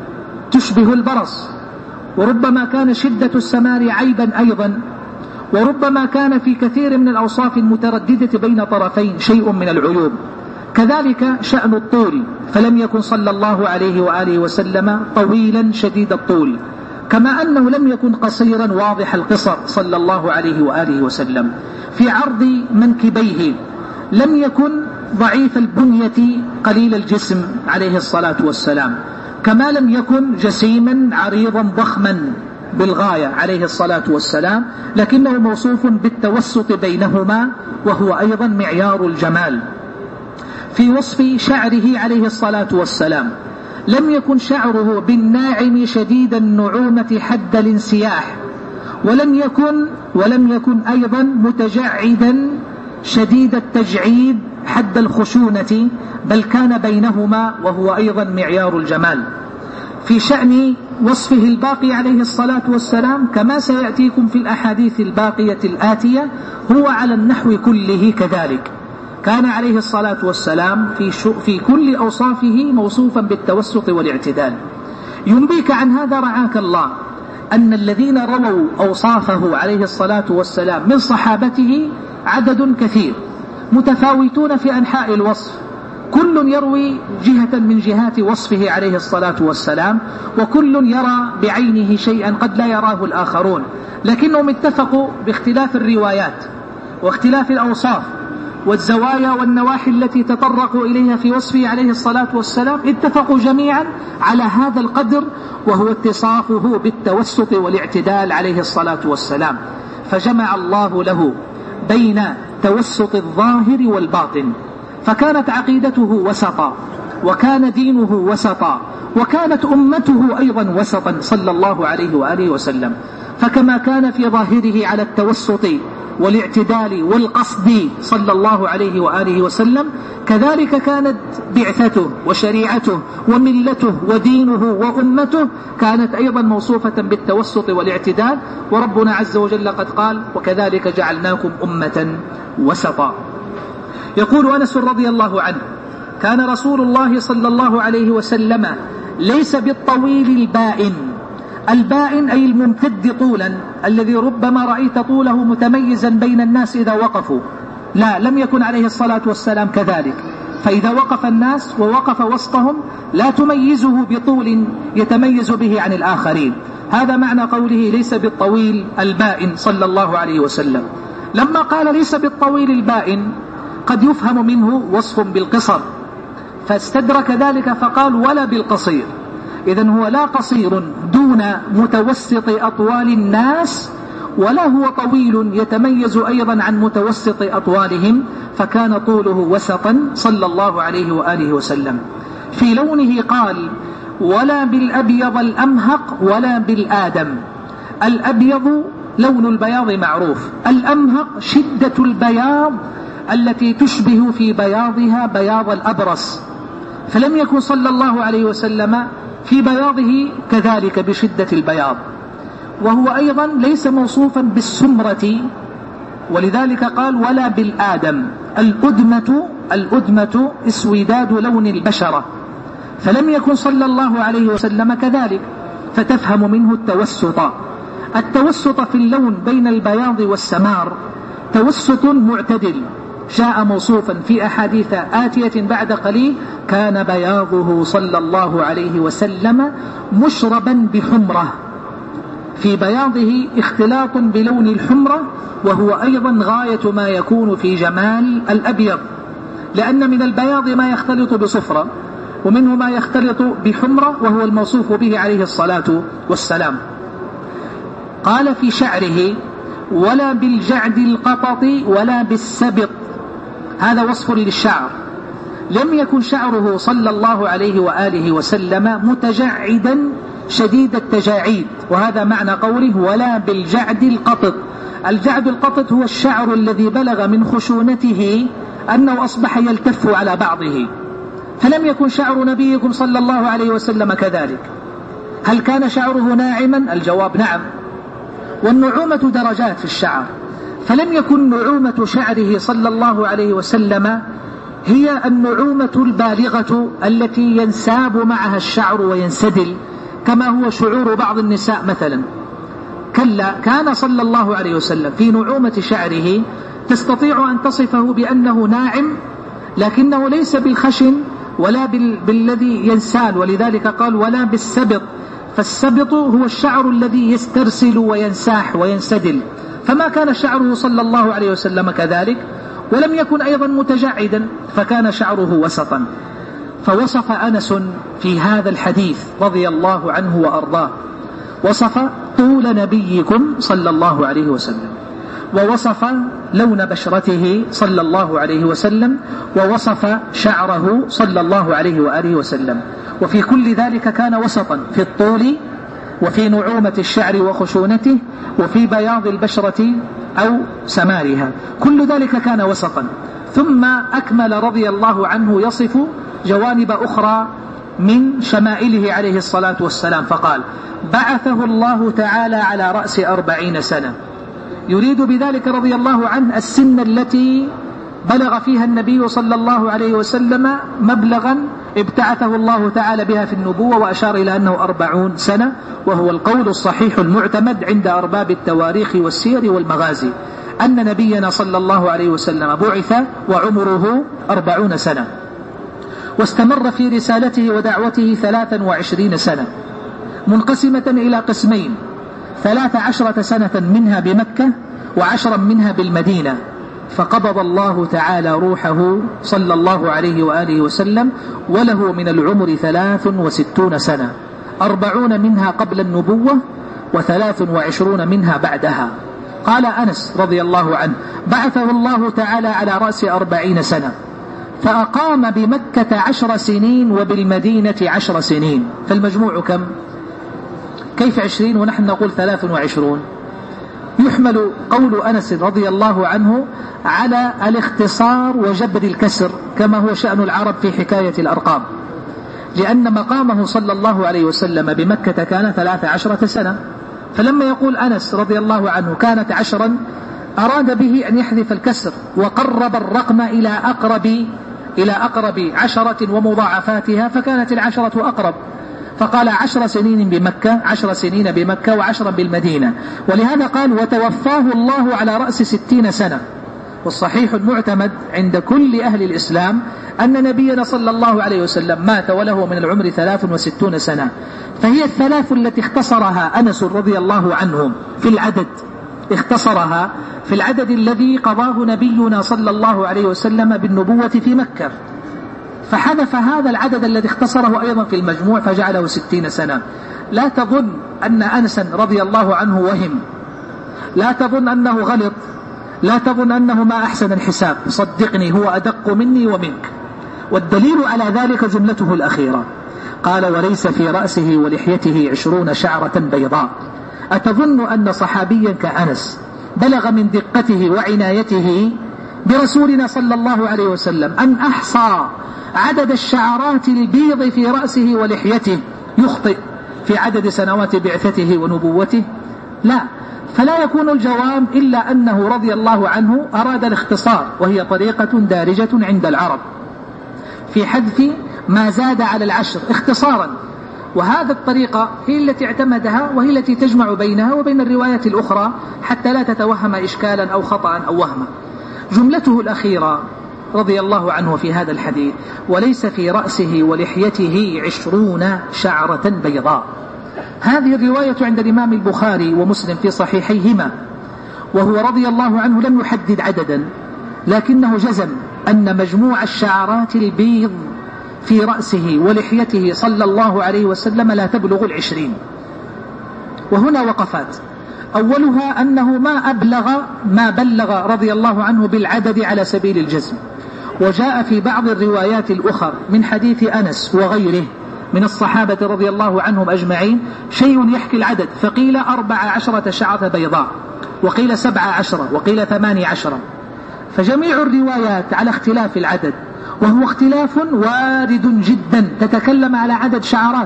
تشبه البرص، وربما كان شدة السمار عيبا أيضا، وربما كان في كثير من الأوصاف المترددة بين طرفين شيء من العيوب. كذلك شأن الطول، فلم يكن صلى الله عليه وآله وسلم طويلا شديد الطول، كما أنه لم يكن قصيرا واضح القصر صلى الله عليه وآله وسلم. في عرض منكبيه لم يكن ضعيف البنية قليل الجسم عليه الصلاة والسلام، كما لم يكن جسيما عريضا ضخما بالغاية عليه الصلاة والسلام، لكنه موصوف بالتوسط بينهما، وهو أيضا معيار الجمال. في وصف شعره عليه الصلاة والسلام لم يكن شعره بالناعم شديد النعومة حد الانسياح، ولم يكن ولم يكن أيضا متجعدا شديد التجعيد حد الخشونة، بل كان بينهما، وهو أيضا معيار الجمال. في شأن وصفه الباقي عليه الصلاة والسلام كما سيأتيكم في الأحاديث الباقية الآتية هو على النحو كله كذلك، كان عليه الصلاة والسلام في, في كل أوصافه موصوفا بالتوسط والاعتدال. ينبيك عن هذا رعاك الله أن الذين رووا أوصافه عليه الصلاة والسلام من صحابته عدد كثير متفاوتون في أنحاء الوصف، كل يروي جهة من جهات وصفه عليه الصلاة والسلام، وكل يرى بعينه شيئا قد لا يراه الآخرون، لكنهم اتفقوا باختلاف الروايات واختلاف الأوصاف والزوايا والنواحي التي تطرقوا إليها في وصفه عليه الصلاة والسلام، اتفقوا جميعا على هذا القدر، وهو اتصافه بالتوسط والاعتدال عليه الصلاة والسلام. فجمع الله له بين توسط الظاهر والباطن، فكانت عقيدته وسطا، وكان دينه وسطا، وكانت أمته أيضا وسطا صلى الله عليه وآله وسلم. فكما كان في ظاهره على التوسط والاعتدال والقصد صلى الله عليه وآله وسلم، كذلك كانت بعثته وشريعته وملته ودينه وأمته كانت أيضا موصوفة بالتوسط والاعتدال. وربنا عز وجل قد قال: وكذلك جعلناكم أمة وسطا. يقول أنس رضي الله عنه: كان رسول الله صلى الله عليه وسلم ليس بالطويل البائن، البائن أي الممتد طولا، الذي ربما رأيت طوله متميزا بين الناس إذا وقفوا، لا، لم يكن عليه الصلاة والسلام كذلك، فإذا وقف الناس ووقف وسطهم لا تميزه بطول يتميز به عن الآخرين. هذا معنى قوله ليس بالطويل البائن صلى الله عليه وسلم. لما قال ليس بالطويل البائن قد يفهم منه وصف بالقصر، فاستدرك ذلك فقال ولا بالقصير، إذن هو لا قصير دون متوسط أطوال الناس، ولا هو طويل يتميز أيضا عن متوسط أطوالهم، فكان طوله وسطا صلى الله عليه وآله وسلم. في لونه قال: ولا بالأبيض الأمهق ولا بالآدم. الأبيض لون البياض معروف، الأمهق شدة البياض التي تشبه في بياضها بياض الأبرص، فلم يكن صلى الله عليه وسلم في بياضه كذلك بشدة البياض. وهو أيضا ليس موصوفا بالسمرة، ولذلك قال ولا بالآدم. الأدمة الأدمة اسوداد لون البشرة، فلم يكن صلى الله عليه وسلم كذلك، فتفهم منه التوسط. التوسط في اللون بين البياض والسمار توسط معتدل، جاء موصوفا في أحاديث آتية بعد قليل: كان بياضه صلى الله عليه وسلم مشربا بحمرة، في بياضه اختلاط بلون الحمرة، وهو أيضا غاية ما يكون في جمال الأبيض، لأن من البياض ما يختلط بصفرة، ومنه ما يختلط بحمرة، وهو الموصوف به عليه الصلاة والسلام. قال في شعره: ولا بالجعد القطط ولا بالسبط، هذا وصف للشعر. لم يكن شعره صلى الله عليه وآله وسلم متجعدا شديد التجاعيد، وهذا معنى قوله ولا بالجعد القطط. الجعد القطط هو الشعر الذي بلغ من خشونته أنه أصبح يلتف على بعضه، فلم يكن شعر نبيكم صلى الله عليه وسلم كذلك. هل كان شعره ناعما؟ الجواب نعم. والنعومة درجات في الشعر، فلم يكن نعومة شعره صلى الله عليه وسلم هي النعومة البالغة التي ينساب معها الشعر وينسدل كما هو شعور بعض النساء مثلا. كلا، كان صلى الله عليه وسلم في نعومة شعره تستطيع أن تصفه بأنه ناعم، لكنه ليس بالخشن ولا بالذي ينسال، ولذلك قال ولا بالسبط، فالسبط هو الشعر الذي يسترسل وينساح وينسدل، فما كان شعره صلى الله عليه وسلم كذلك، ولم يكن أيضا متجعدا، فكان شعره وسطا. فوصف أنس في هذا الحديث رضي الله عنه وأرضاه، وصف طول نبيكم صلى الله عليه وسلم، ووصف لون بشرته صلى الله عليه وسلم، ووصف شعره صلى الله عليه وآله وسلم، وفي كل ذلك كان وسطا في الطول، وفي نعومة الشعر وخشونته، وفي بياض البشرة أو سمارها، كل ذلك كان وسطا. ثم أكمل رضي الله عنه يصف جوانب أخرى من شمائله عليه الصلاة والسلام، فقال: بعثه الله تعالى على رأس أربعين سنة، يريد بذلك رضي الله عنه السن التي بلغ فيها النبي صلى الله عليه وسلم مبلغا ابتعثه الله تعالى بها في النبوة، وأشار إلى أنه أربعون سنة، وهو القول الصحيح المعتمد عند أرباب التواريخ والسير والمغازي، أن نبينا صلى الله عليه وسلم بعث وعمره أربعون سنة، واستمر في رسالته ودعوته ثلاثا وعشرين سنة، منقسمة إلى قسمين: ثلاث عشرة سنة منها بمكة، وعشرا منها بالمدينة. فقبض الله تعالى روحه صلى الله عليه وآله وسلم وله من العمر ثلاث وستون سنة، أربعون منها قبل النبوة، وثلاث وعشرون منها بعدها. قال أنس رضي الله عنه: بعثه الله تعالى على رأس أربعين سنة، فأقام بمكة عشر سنين وبالمدينة عشر سنين، فالمجموع كم؟ كيف عشرين ونحن نقول ثلاث وعشرون؟ يحمل قول أنس رضي الله عنه على الاختصار وجبر الكسر، كما هو شأن العرب في حكاية الأرقام، لأن مقامه صلى الله عليه وسلم بمكة كان ثلاث عشرة سنة، فلما يقول أنس رضي الله عنه كانت عشرا، أراد به أن يحذف الكسر، وقرب الرقم إلى أقرب إلى أقرب عشرة ومضاعفاتها، فكانت العشرة أقرب، فقال عشر سنين بمكة، عشر سنين بمكة وعشرا بالمدينة. ولهذا قال: وتوفاه الله على رأس ستين سنة. والصحيح المعتمد عند كل أهل الإسلام أن نبينا صلى الله عليه وسلم مات وله من العمر ثلاث وستون سنة، فهي الثلاث التي اختصرها أنس رضي الله عنه في العدد، اختصرها في العدد الذي قضاه نبينا صلى الله عليه وسلم بالنبوة في مكة، فحذف هذا العدد الذي اختصره أيضا في المجموع فجعله ستين سنة. لا تظن أن أنسا رضي الله عنه وهم، لا تظن أنه غلط، لا تظن أنه ما أحسن الحساب، صدقني هو أدق مني ومنك. والدليل على ذلك جملته الأخيرة، قال: وليس في رأسه ولحيته عشرون شعرة بيضاء. أتظن أن صحابيا كأنس بلغ من دقته وعنايته برسولنا صلى الله عليه وسلم أن أحصى عدد الشعرات البيض في رأسه ولحيته يخطئ في عدد سنوات بعثته ونبوته؟ لا. فلا يكون الجواب إلا أنه رضي الله عنه أراد الاختصار، وهي طريقة دارجة عند العرب في حذف ما زاد على العشر اختصارا، وهذا الطريقة هي التي اعتمدها، وهي التي تجمع بينها وبين الروايات الأخرى حتى لا تتوهم إشكالا أو خطأ أو وهما. جملته الأخيرة رضي الله عنه في هذا الحديث: وليس في رأسه ولحيته عشرون شعرة بيضاء. هذه الرواية عند الإمام البخاري ومسلم في صحيحيهما، وهو رضي الله عنه لم يحدد عددا، لكنه جزم أن مجموع الشعرات البيض في رأسه ولحيته صلى الله عليه وسلم لا تبلغ العشرين. وهنا وقفات: أولها أنه ما أبلغ ما بلغ رضي الله عنه بالعدد على سبيل الجزم، وجاء في بعض الروايات الأخرى من حديث أنس وغيره من الصحابة رضي الله عنهم أجمعين شيء يحكي العدد، فقيل أربع عشرة شعرة بيضاء، وقيل سبع عشرة، وقيل ثماني عشرة، فجميع الروايات على اختلاف العدد، وهو اختلاف وارد جدا تتكلم على عدد شعرات.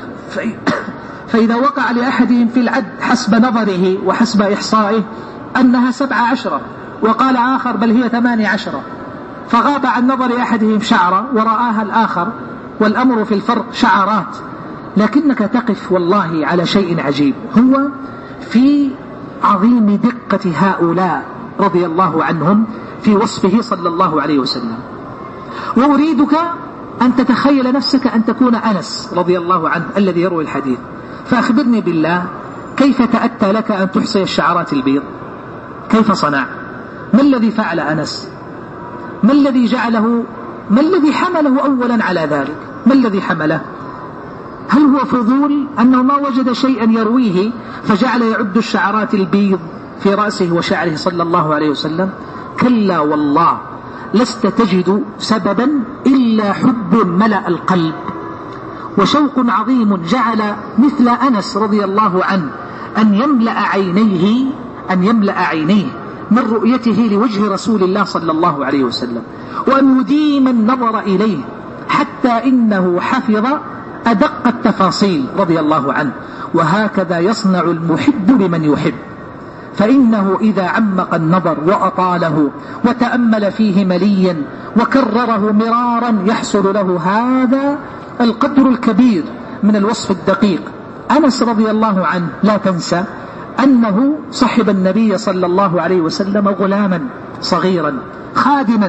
فإذا وقع لأحدهم في العد حسب نظره وحسب إحصائه أنها سبع عشرة، وقال آخر بل هي ثماني عشرة، فغاب عن نظر أحدهم شعرة ورآها الآخر، والأمر في الفرق شعرات. لكنك تقف والله على شيء عجيب، هو في عظيم دقة هؤلاء رضي الله عنهم في وصفه صلى الله عليه وسلم. وأريدك أن تتخيل نفسك أن تكون أنس رضي الله عنه الذي يروي الحديث، فأخبرني بالله كيف تأتى لك أن تحصي الشعرات البيض؟ كيف صنع؟ ما الذي فعل أنس؟ ما الذي جعله؟ ما الذي حمله أولا على ذلك؟ ما الذي حمله؟ هل هو فضول أنه ما وجد شيئا يرويه فجعل يعد الشعرات البيض في رأسه وشعره صلى الله عليه وسلم؟ كلا والله، لست تجد سببا إلا حب ملأ القلب وشوق عظيم جعل مثل أنس رضي الله عنه أن يملأ عينيه أن يملأ عينيه من رؤيته لوجه رسول الله صلى الله عليه وسلم، وأن يديم النظر إليه حتى إنه حفظ أدق التفاصيل رضي الله عنه. وهكذا يصنع المحب لمن يحب، فإنه إذا عمق النظر وأطاله وتأمل فيه مليا وكرره مرارا يحصل له هذا القدر الكبير من الوصف الدقيق. أنس رضي الله عنه لا تنسى أنه صحب النبي صلى الله عليه وسلم غلاما صغيرا خادما،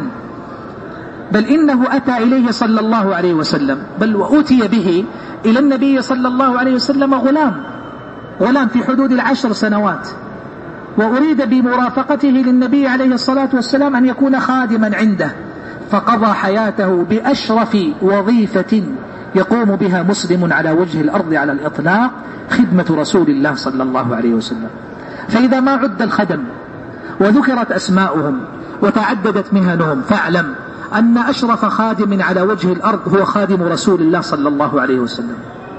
بل إنه أتى إليه صلى الله عليه وسلم، بل وأتي به إلى النبي صلى الله عليه وسلم غلام غلام في حدود العشر سنوات، وأريد بمرافقته للنبي عليه الصلاة والسلام أن يكون خادما عنده، فقضى حياته بأشرف وظيفة يقوم بها مسلم على وجه الأرض على الإطلاق، خدمة رسول الله صلى الله عليه وسلم. فإذا ما عد الخدم وذكرت أسماؤهم وتعددت مهنهم، فاعلم أن أشرف خادم على وجه الأرض هو خادم رسول الله صلى الله عليه وسلم،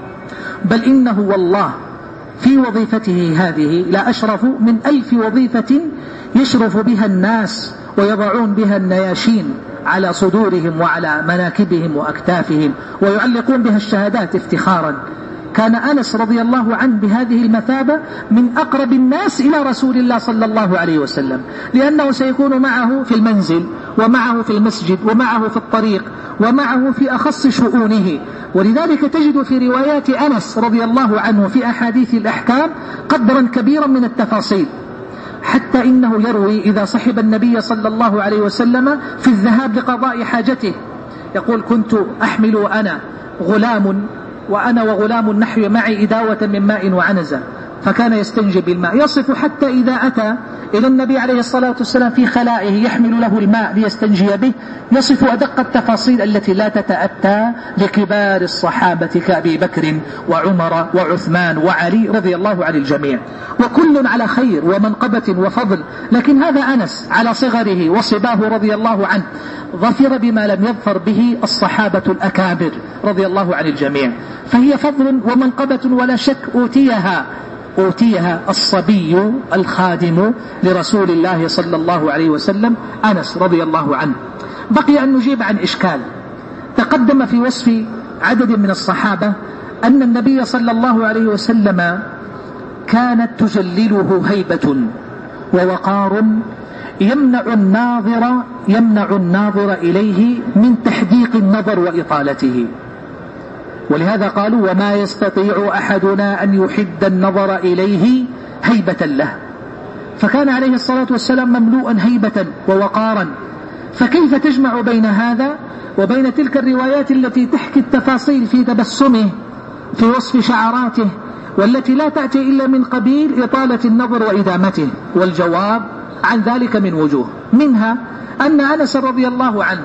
بل إنه والله في وظيفته هذه لا أشرف من ألف وظيفة يشرف بها الناس ويضعون بها النياشين على صدورهم وعلى مناكبهم وأكتافهم ويعلقون بها الشهادات افتخارا. كان أنس رضي الله عنه بهذه المثابة من أقرب الناس إلى رسول الله صلى الله عليه وسلم، لأنه سيكون معه في المنزل ومعه في المسجد ومعه في الطريق ومعه في أخص شؤونه. ولذلك تجد في روايات أنس رضي الله عنه في أحاديث الأحكام قدرا كبيرا من التفاصيل، حتى إنه يروي إذا صحب النبي صلى الله عليه وسلم في الذهاب لقضاء حاجته يقول: كنت أحمل أنا غلام وأنا وغلام نحو معي إداوة من ماء وعنزة، فكان يستنجي بالماء. يصف حتى إذا أتى إلى النبي عليه الصلاة والسلام في خلائه يحمل له الماء ليستنجي به، يصف أدق التفاصيل التي لا تتأتى لكبار الصحابة كأبي بكر وعمر وعثمان وعلي رضي الله عن الجميع، وكل على خير ومنقبة وفضل. لكن هذا أنس على صغره وصباه رضي الله عنه ظفر بما لم يظفر به الصحابة الأكابر رضي الله عن الجميع، فهي فضل ومنقبة ولا شك أوتيها أوتيها الصبي الخادم لرسول الله صلى الله عليه وسلم أنس رضي الله عنه. بقي أن نجيب عن إشكال تقدم في وصف عدد من الصحابة أن النبي صلى الله عليه وسلم كانت تجلله هيبة ووقار يمنع الناظر يمنع الناظر إليه من تحديق النظر وإطالته، ولهذا قالوا: وما يستطيع أحدنا أن يحد النظر إليه هيبة له. فكان عليه الصلاة والسلام مملوءا هيبة ووقارا، فكيف تجمع بين هذا وبين تلك الروايات التي تحكي التفاصيل في تبسمه، في وصف شعراته، والتي لا تأتي إلا من قبيل إطالة النظر وإدامته؟ والجواب عن ذلك من وجوه، منها أن أنس رضي الله عنه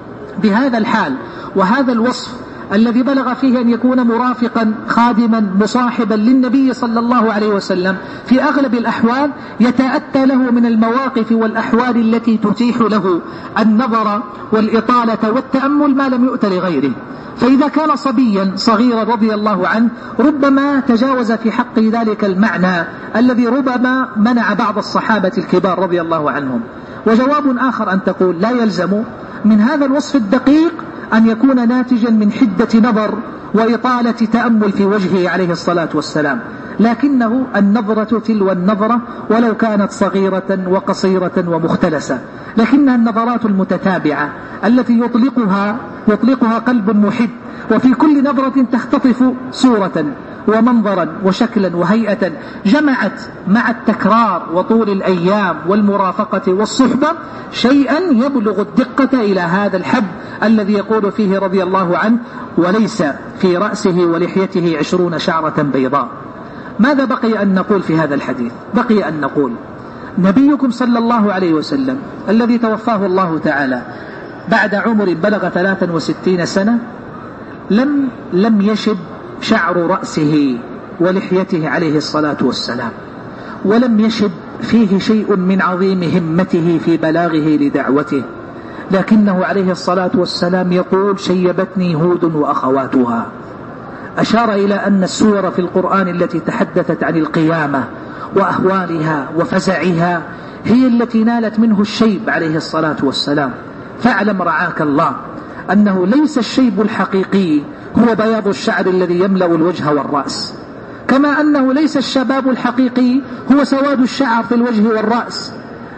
بهذا الحال وهذا الوصف الذي بلغ فيه أن يكون مرافقا خادما مصاحبا للنبي صلى الله عليه وسلم في أغلب الأحوال، يتأتى له من المواقف والأحوال التي تتيح له النظر والإطالة والتأمل ما لم يؤت لغيره. فإذا كان صبيا صغيرا رضي الله عنه ربما تجاوز في حق ذلك المعنى الذي ربما منع بعض الصحابة الكبار رضي الله عنهم. وجواب آخر أن تقول لا يلزم من هذا الوصف الدقيق أن يكون ناتجا من حدة نظر وإطالة تأمل في وجهه عليه الصلاة والسلام، لكنه النظرة تلو النظرة ولو كانت صغيرة وقصيرة ومختلسة، لكنها النظرات المتتابعة التي يطلقها يطلقها قلب محب، وفي كل نظرة تختطف صورة ومنظرا وشكلا وهيئة جمعت مع التكرار وطول الأيام والمرافقة والصحبة شيئا يبلغ الدقة إلى هذا الحد الذي يقول فيه رضي الله عنه وليس في رأسه ولحيته عشرون شعرة بيضاء. ماذا بقي أن نقول في هذا الحديث؟ بقي أن نقول نبيكم صلى الله عليه وسلم الذي توفاه الله تعالى بعد عمر بلغ ثلاثا وستين سنة لم, لم يشب شعر رأسه ولحيته عليه الصلاة والسلام، ولم يشب فيه شيء من عظيم همته في بلاغه لدعوته، لكنه عليه الصلاة والسلام يقول شيبتني هود وأخواتها. أشار إلى أن السور في القرآن التي تحدثت عن القيامة وأهوالها وفزعها هي التي نالت منه الشيب عليه الصلاة والسلام. فاعلم رعاك الله أنه ليس الشيب الحقيقي هو بياض الشعر الذي يملأ الوجه والرأس، كما أنه ليس الشباب الحقيقي هو سواد الشعر في الوجه والرأس،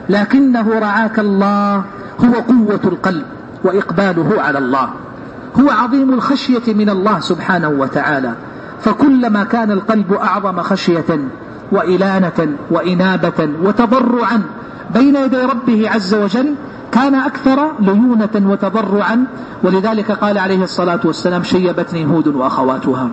لكنه رعاك الله هو قوة القلب وإقباله على الله، هو عظيم الخشية من الله سبحانه وتعالى. فكلما كان القلب أعظم خشية وإلانة وإنابة وتضرعا بين يدي ربه عز وجل كان أكثر ليونة وتضرعا، ولذلك قال عليه الصلاة والسلام شيبتني هود وأخواتها.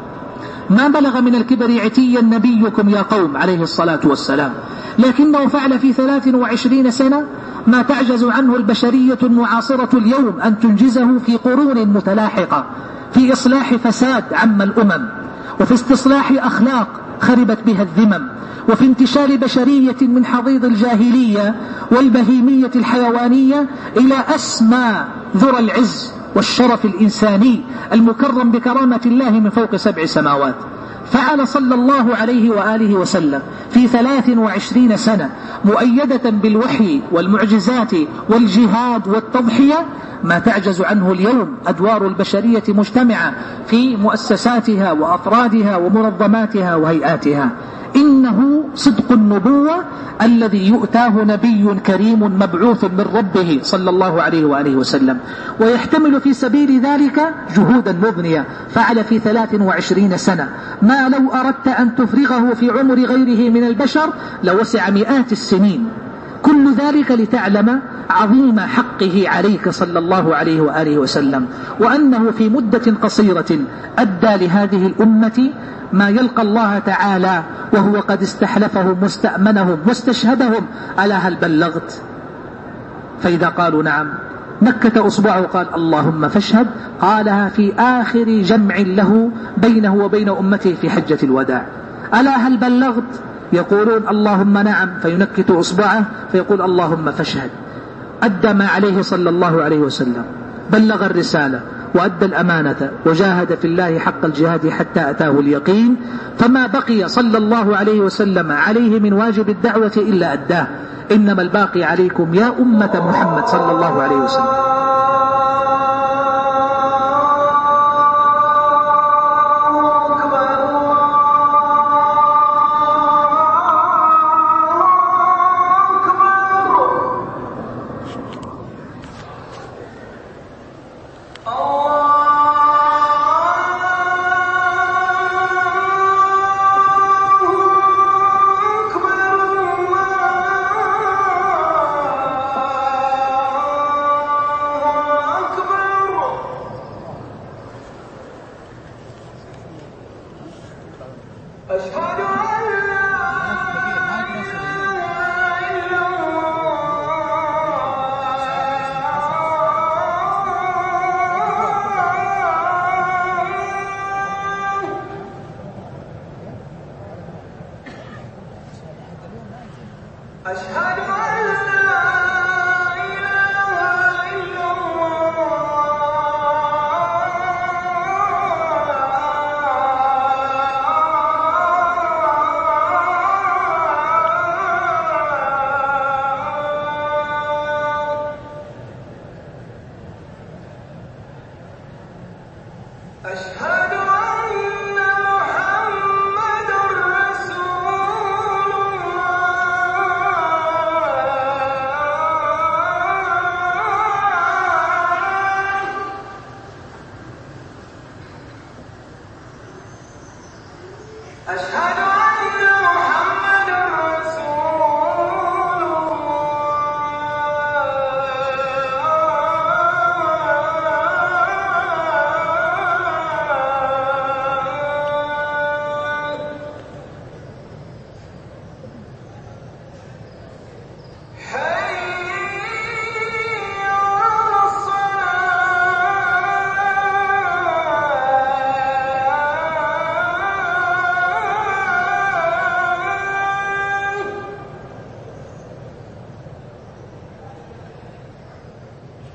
ما بلغ من الكبر عتيا نبيكم يا قوم عليه الصلاة والسلام، لكنه فعل في ثلاث وعشرين سنة ما تعجز عنه البشرية المعاصرة اليوم أن تنجزه في قرون متلاحقة، في إصلاح فساد عم الأمم، وفي استصلاح أخلاق خربت بها الذمم، وفي انتشال بشرية من حضيض الجاهلية والبهيمية الحيوانية إلى أسمى ذرى العز والشرف الإنساني المكرم بكرامة الله من فوق سبع سماوات. فعل صلى الله عليه وآله وسلم في ثلاث وعشرين سنة مؤيدة بالوحي والمعجزات والجهاد والتضحية ما تعجز عنه اليوم أدوار البشرية مجتمعة في مؤسساتها وأفرادها ومنظماتها وهيئاتها. إنه صدق النبوة الذي يؤتاه نبي كريم مبعوث من ربه صلى الله عليه وآله وسلم، ويحتمل في سبيل ذلك جهودا مضنية. فعل في ثلاث وعشرين سنة ما لو أردت أن تفرغه في عمر غيره من البشر لوسع مئات السنين، كل ذلك لتعلم عظيم حقه عليك صلى الله عليه وآله وسلم، وأنه في مدة قصيرة أدى لهذه الأمة ما يلقى الله تعالى وهو قد استحلفهم واستأمنهم واستشهدهم ألا هل بلغت؟ فإذا قالوا نعم نكت أصبعه قال اللهم فاشهد، قالها في آخر جمع له بينه وبين أمته في حجة الوداع. ألا هل بلغت؟ يقولون اللهم نعم، فينكت أصبعه فيقول اللهم فاشهد. أدى ما عليه صلى الله عليه وسلم، بلغ الرسالة وأدى الأمانة وجاهد في الله حق الجهاد حتى أتاه اليقين، فما بقي صلى الله عليه وسلم عليه من واجب الدعوة إلا أداه. إنما الباقي عليكم يا أمة محمد صلى الله عليه وسلم. الله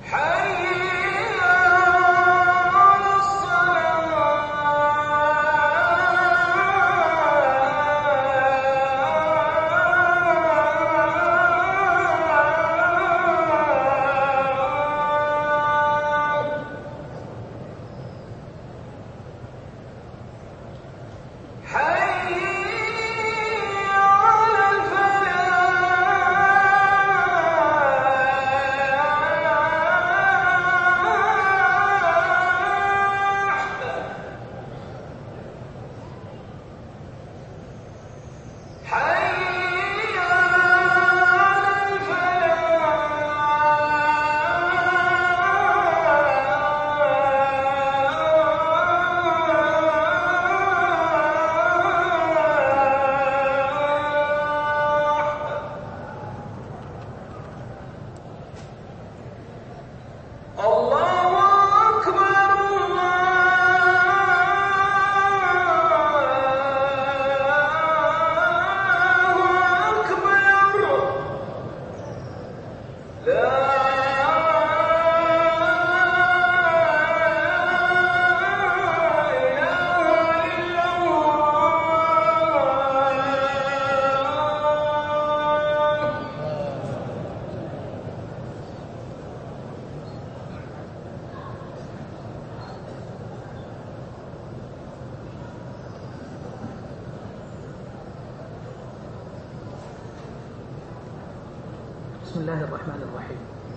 بسم الله الرحمن الرحيم.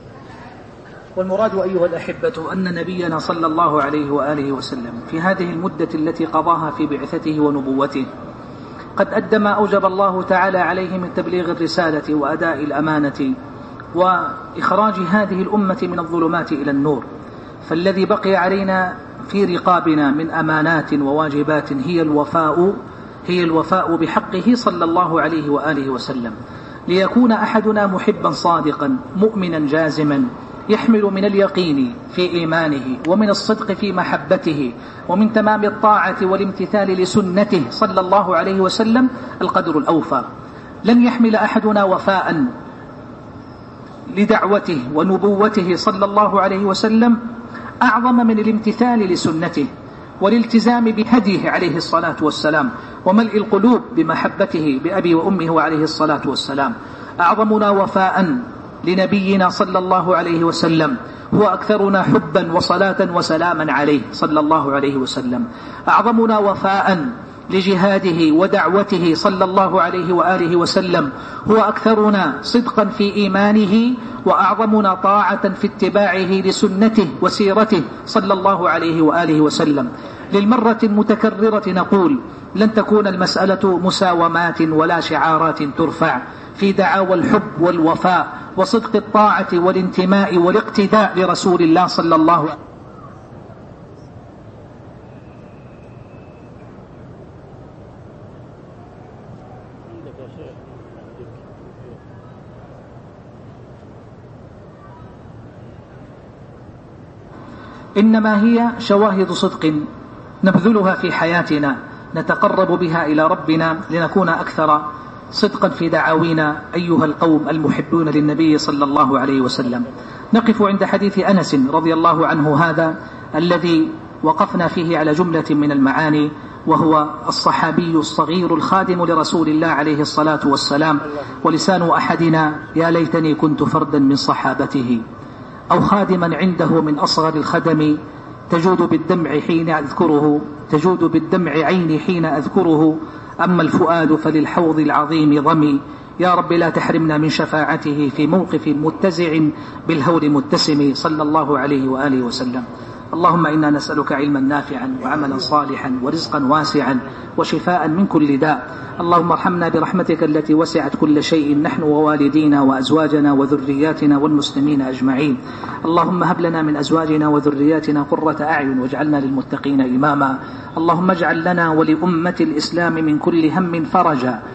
والمراد أيها الأحبة أن نبينا صلى الله عليه وآله وسلم في هذه المدة التي قضاها في بعثته ونبوته قد أدى ما أوجب الله تعالى عليه من تبليغ الرسالة وأداء الأمانة وإخراج هذه الأمة من الظلمات إلى النور. فالذي بقي علينا في رقابنا من أمانات وواجبات هي الوفاء هي الوفاء بحقه صلى الله عليه وآله وسلم، ليكون أحدنا محبا صادقا مؤمنا جازما يحمل من اليقين في إيمانه ومن الصدق في محبته ومن تمام الطاعة والامتثال لسنته صلى الله عليه وسلم القدر الأوفى. لن يحمل أحدنا وفاء لدعوته ونبوته صلى الله عليه وسلم أعظم من الامتثال لسنته والالتزام بهديه عليه الصلاة والسلام وملء القلوب بمحبته بأبي وأمه عليه الصلاة والسلام. أعظمنا وفاء لنبينا صلى الله عليه وسلم هو أكثرنا حبا وصلاة وسلاما عليه صلى الله عليه وسلم. أعظمنا وفاء لجهاده ودعوته صلى الله عليه وآله وسلم هو أكثرنا صدقا في إيمانه وأعظمنا طاعة في اتباعه لسنته وسيرته صلى الله عليه وآله وسلم. للمرة المتكررة نقول لن تكون المسألة مساومات ولا شعارات ترفع في دعاوى الحب والوفاء وصدق الطاعة والانتماء والاقتداء لرسول الله صلى الله عليه وسلم. إنما هي شواهد صدق نبذلها في حياتنا نتقرب بها إلى ربنا لنكون أكثر صدقا في دعاوينا أيها القوم المحبون للنبي صلى الله عليه وسلم. نقف عند حديث أنس رضي الله عنه هذا الذي وقفنا فيه على جملة من المعاني، وهو الصحابي الصغير الخادم لرسول الله عليه الصلاة والسلام، ولسان أحدنا يا ليتني كنت فردا من صحابته أو خادما عنده من أصغر الخدم تجود بالدمع حين أذكره تجود بالدمع عيني حين أذكره أما الفؤاد فللحوض العظيم ضمي يا رب لا تحرمنا من شفاعته في موقف متزع بالهول متسم صلى الله عليه وآله وسلم. اللهم إنا نسألك علما نافعا وعملا صالحا ورزقا واسعا وشفاء من كل داء. اللهم ارحمنا برحمتك التي وسعت كل شيء نحن ووالدينا وأزواجنا وذرياتنا والمسلمين أجمعين. اللهم هب لنا من أزواجنا وذرياتنا قرة أعين واجعلنا للمتقين إماما. اللهم اجعل لنا ولأمة الإسلام من كل هم فرجا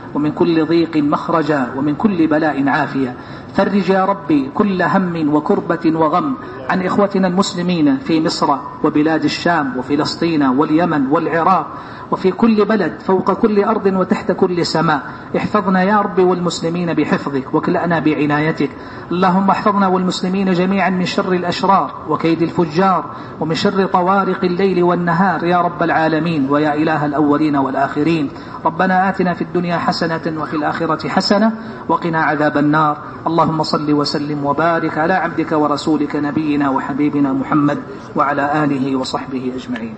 ومن كل ضيق مخرجا، ومن كل بلاء عافية. فرج يا ربي كل هم وكربة وغم عن إخوتنا المسلمين في مصر وبلاد الشام وفلسطين واليمن والعراق وفي كل بلد، فوق كل أرض وتحت كل سماء. احفظنا يا رب والمسلمين بحفظك، وكلأنا بعنايتك. اللهم احفظنا والمسلمين جميعا من شر الأشرار وكيد الفجار ومن شر طوارق الليل والنهار يا رب العالمين ويا إله الأولين والآخرين. ربنا آتنا في الدنيا حسنة وفي الآخرة حسنة وقنا عذاب النار. اللهم صل وسلم وبارك على عبدك ورسولك نبينا وحبيبنا محمد وعلى آله وصحبه أجمعين.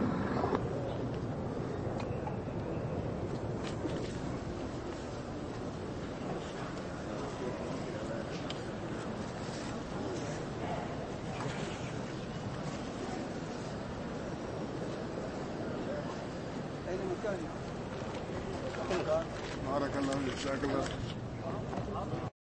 بارك الله فيك، جزاك الله.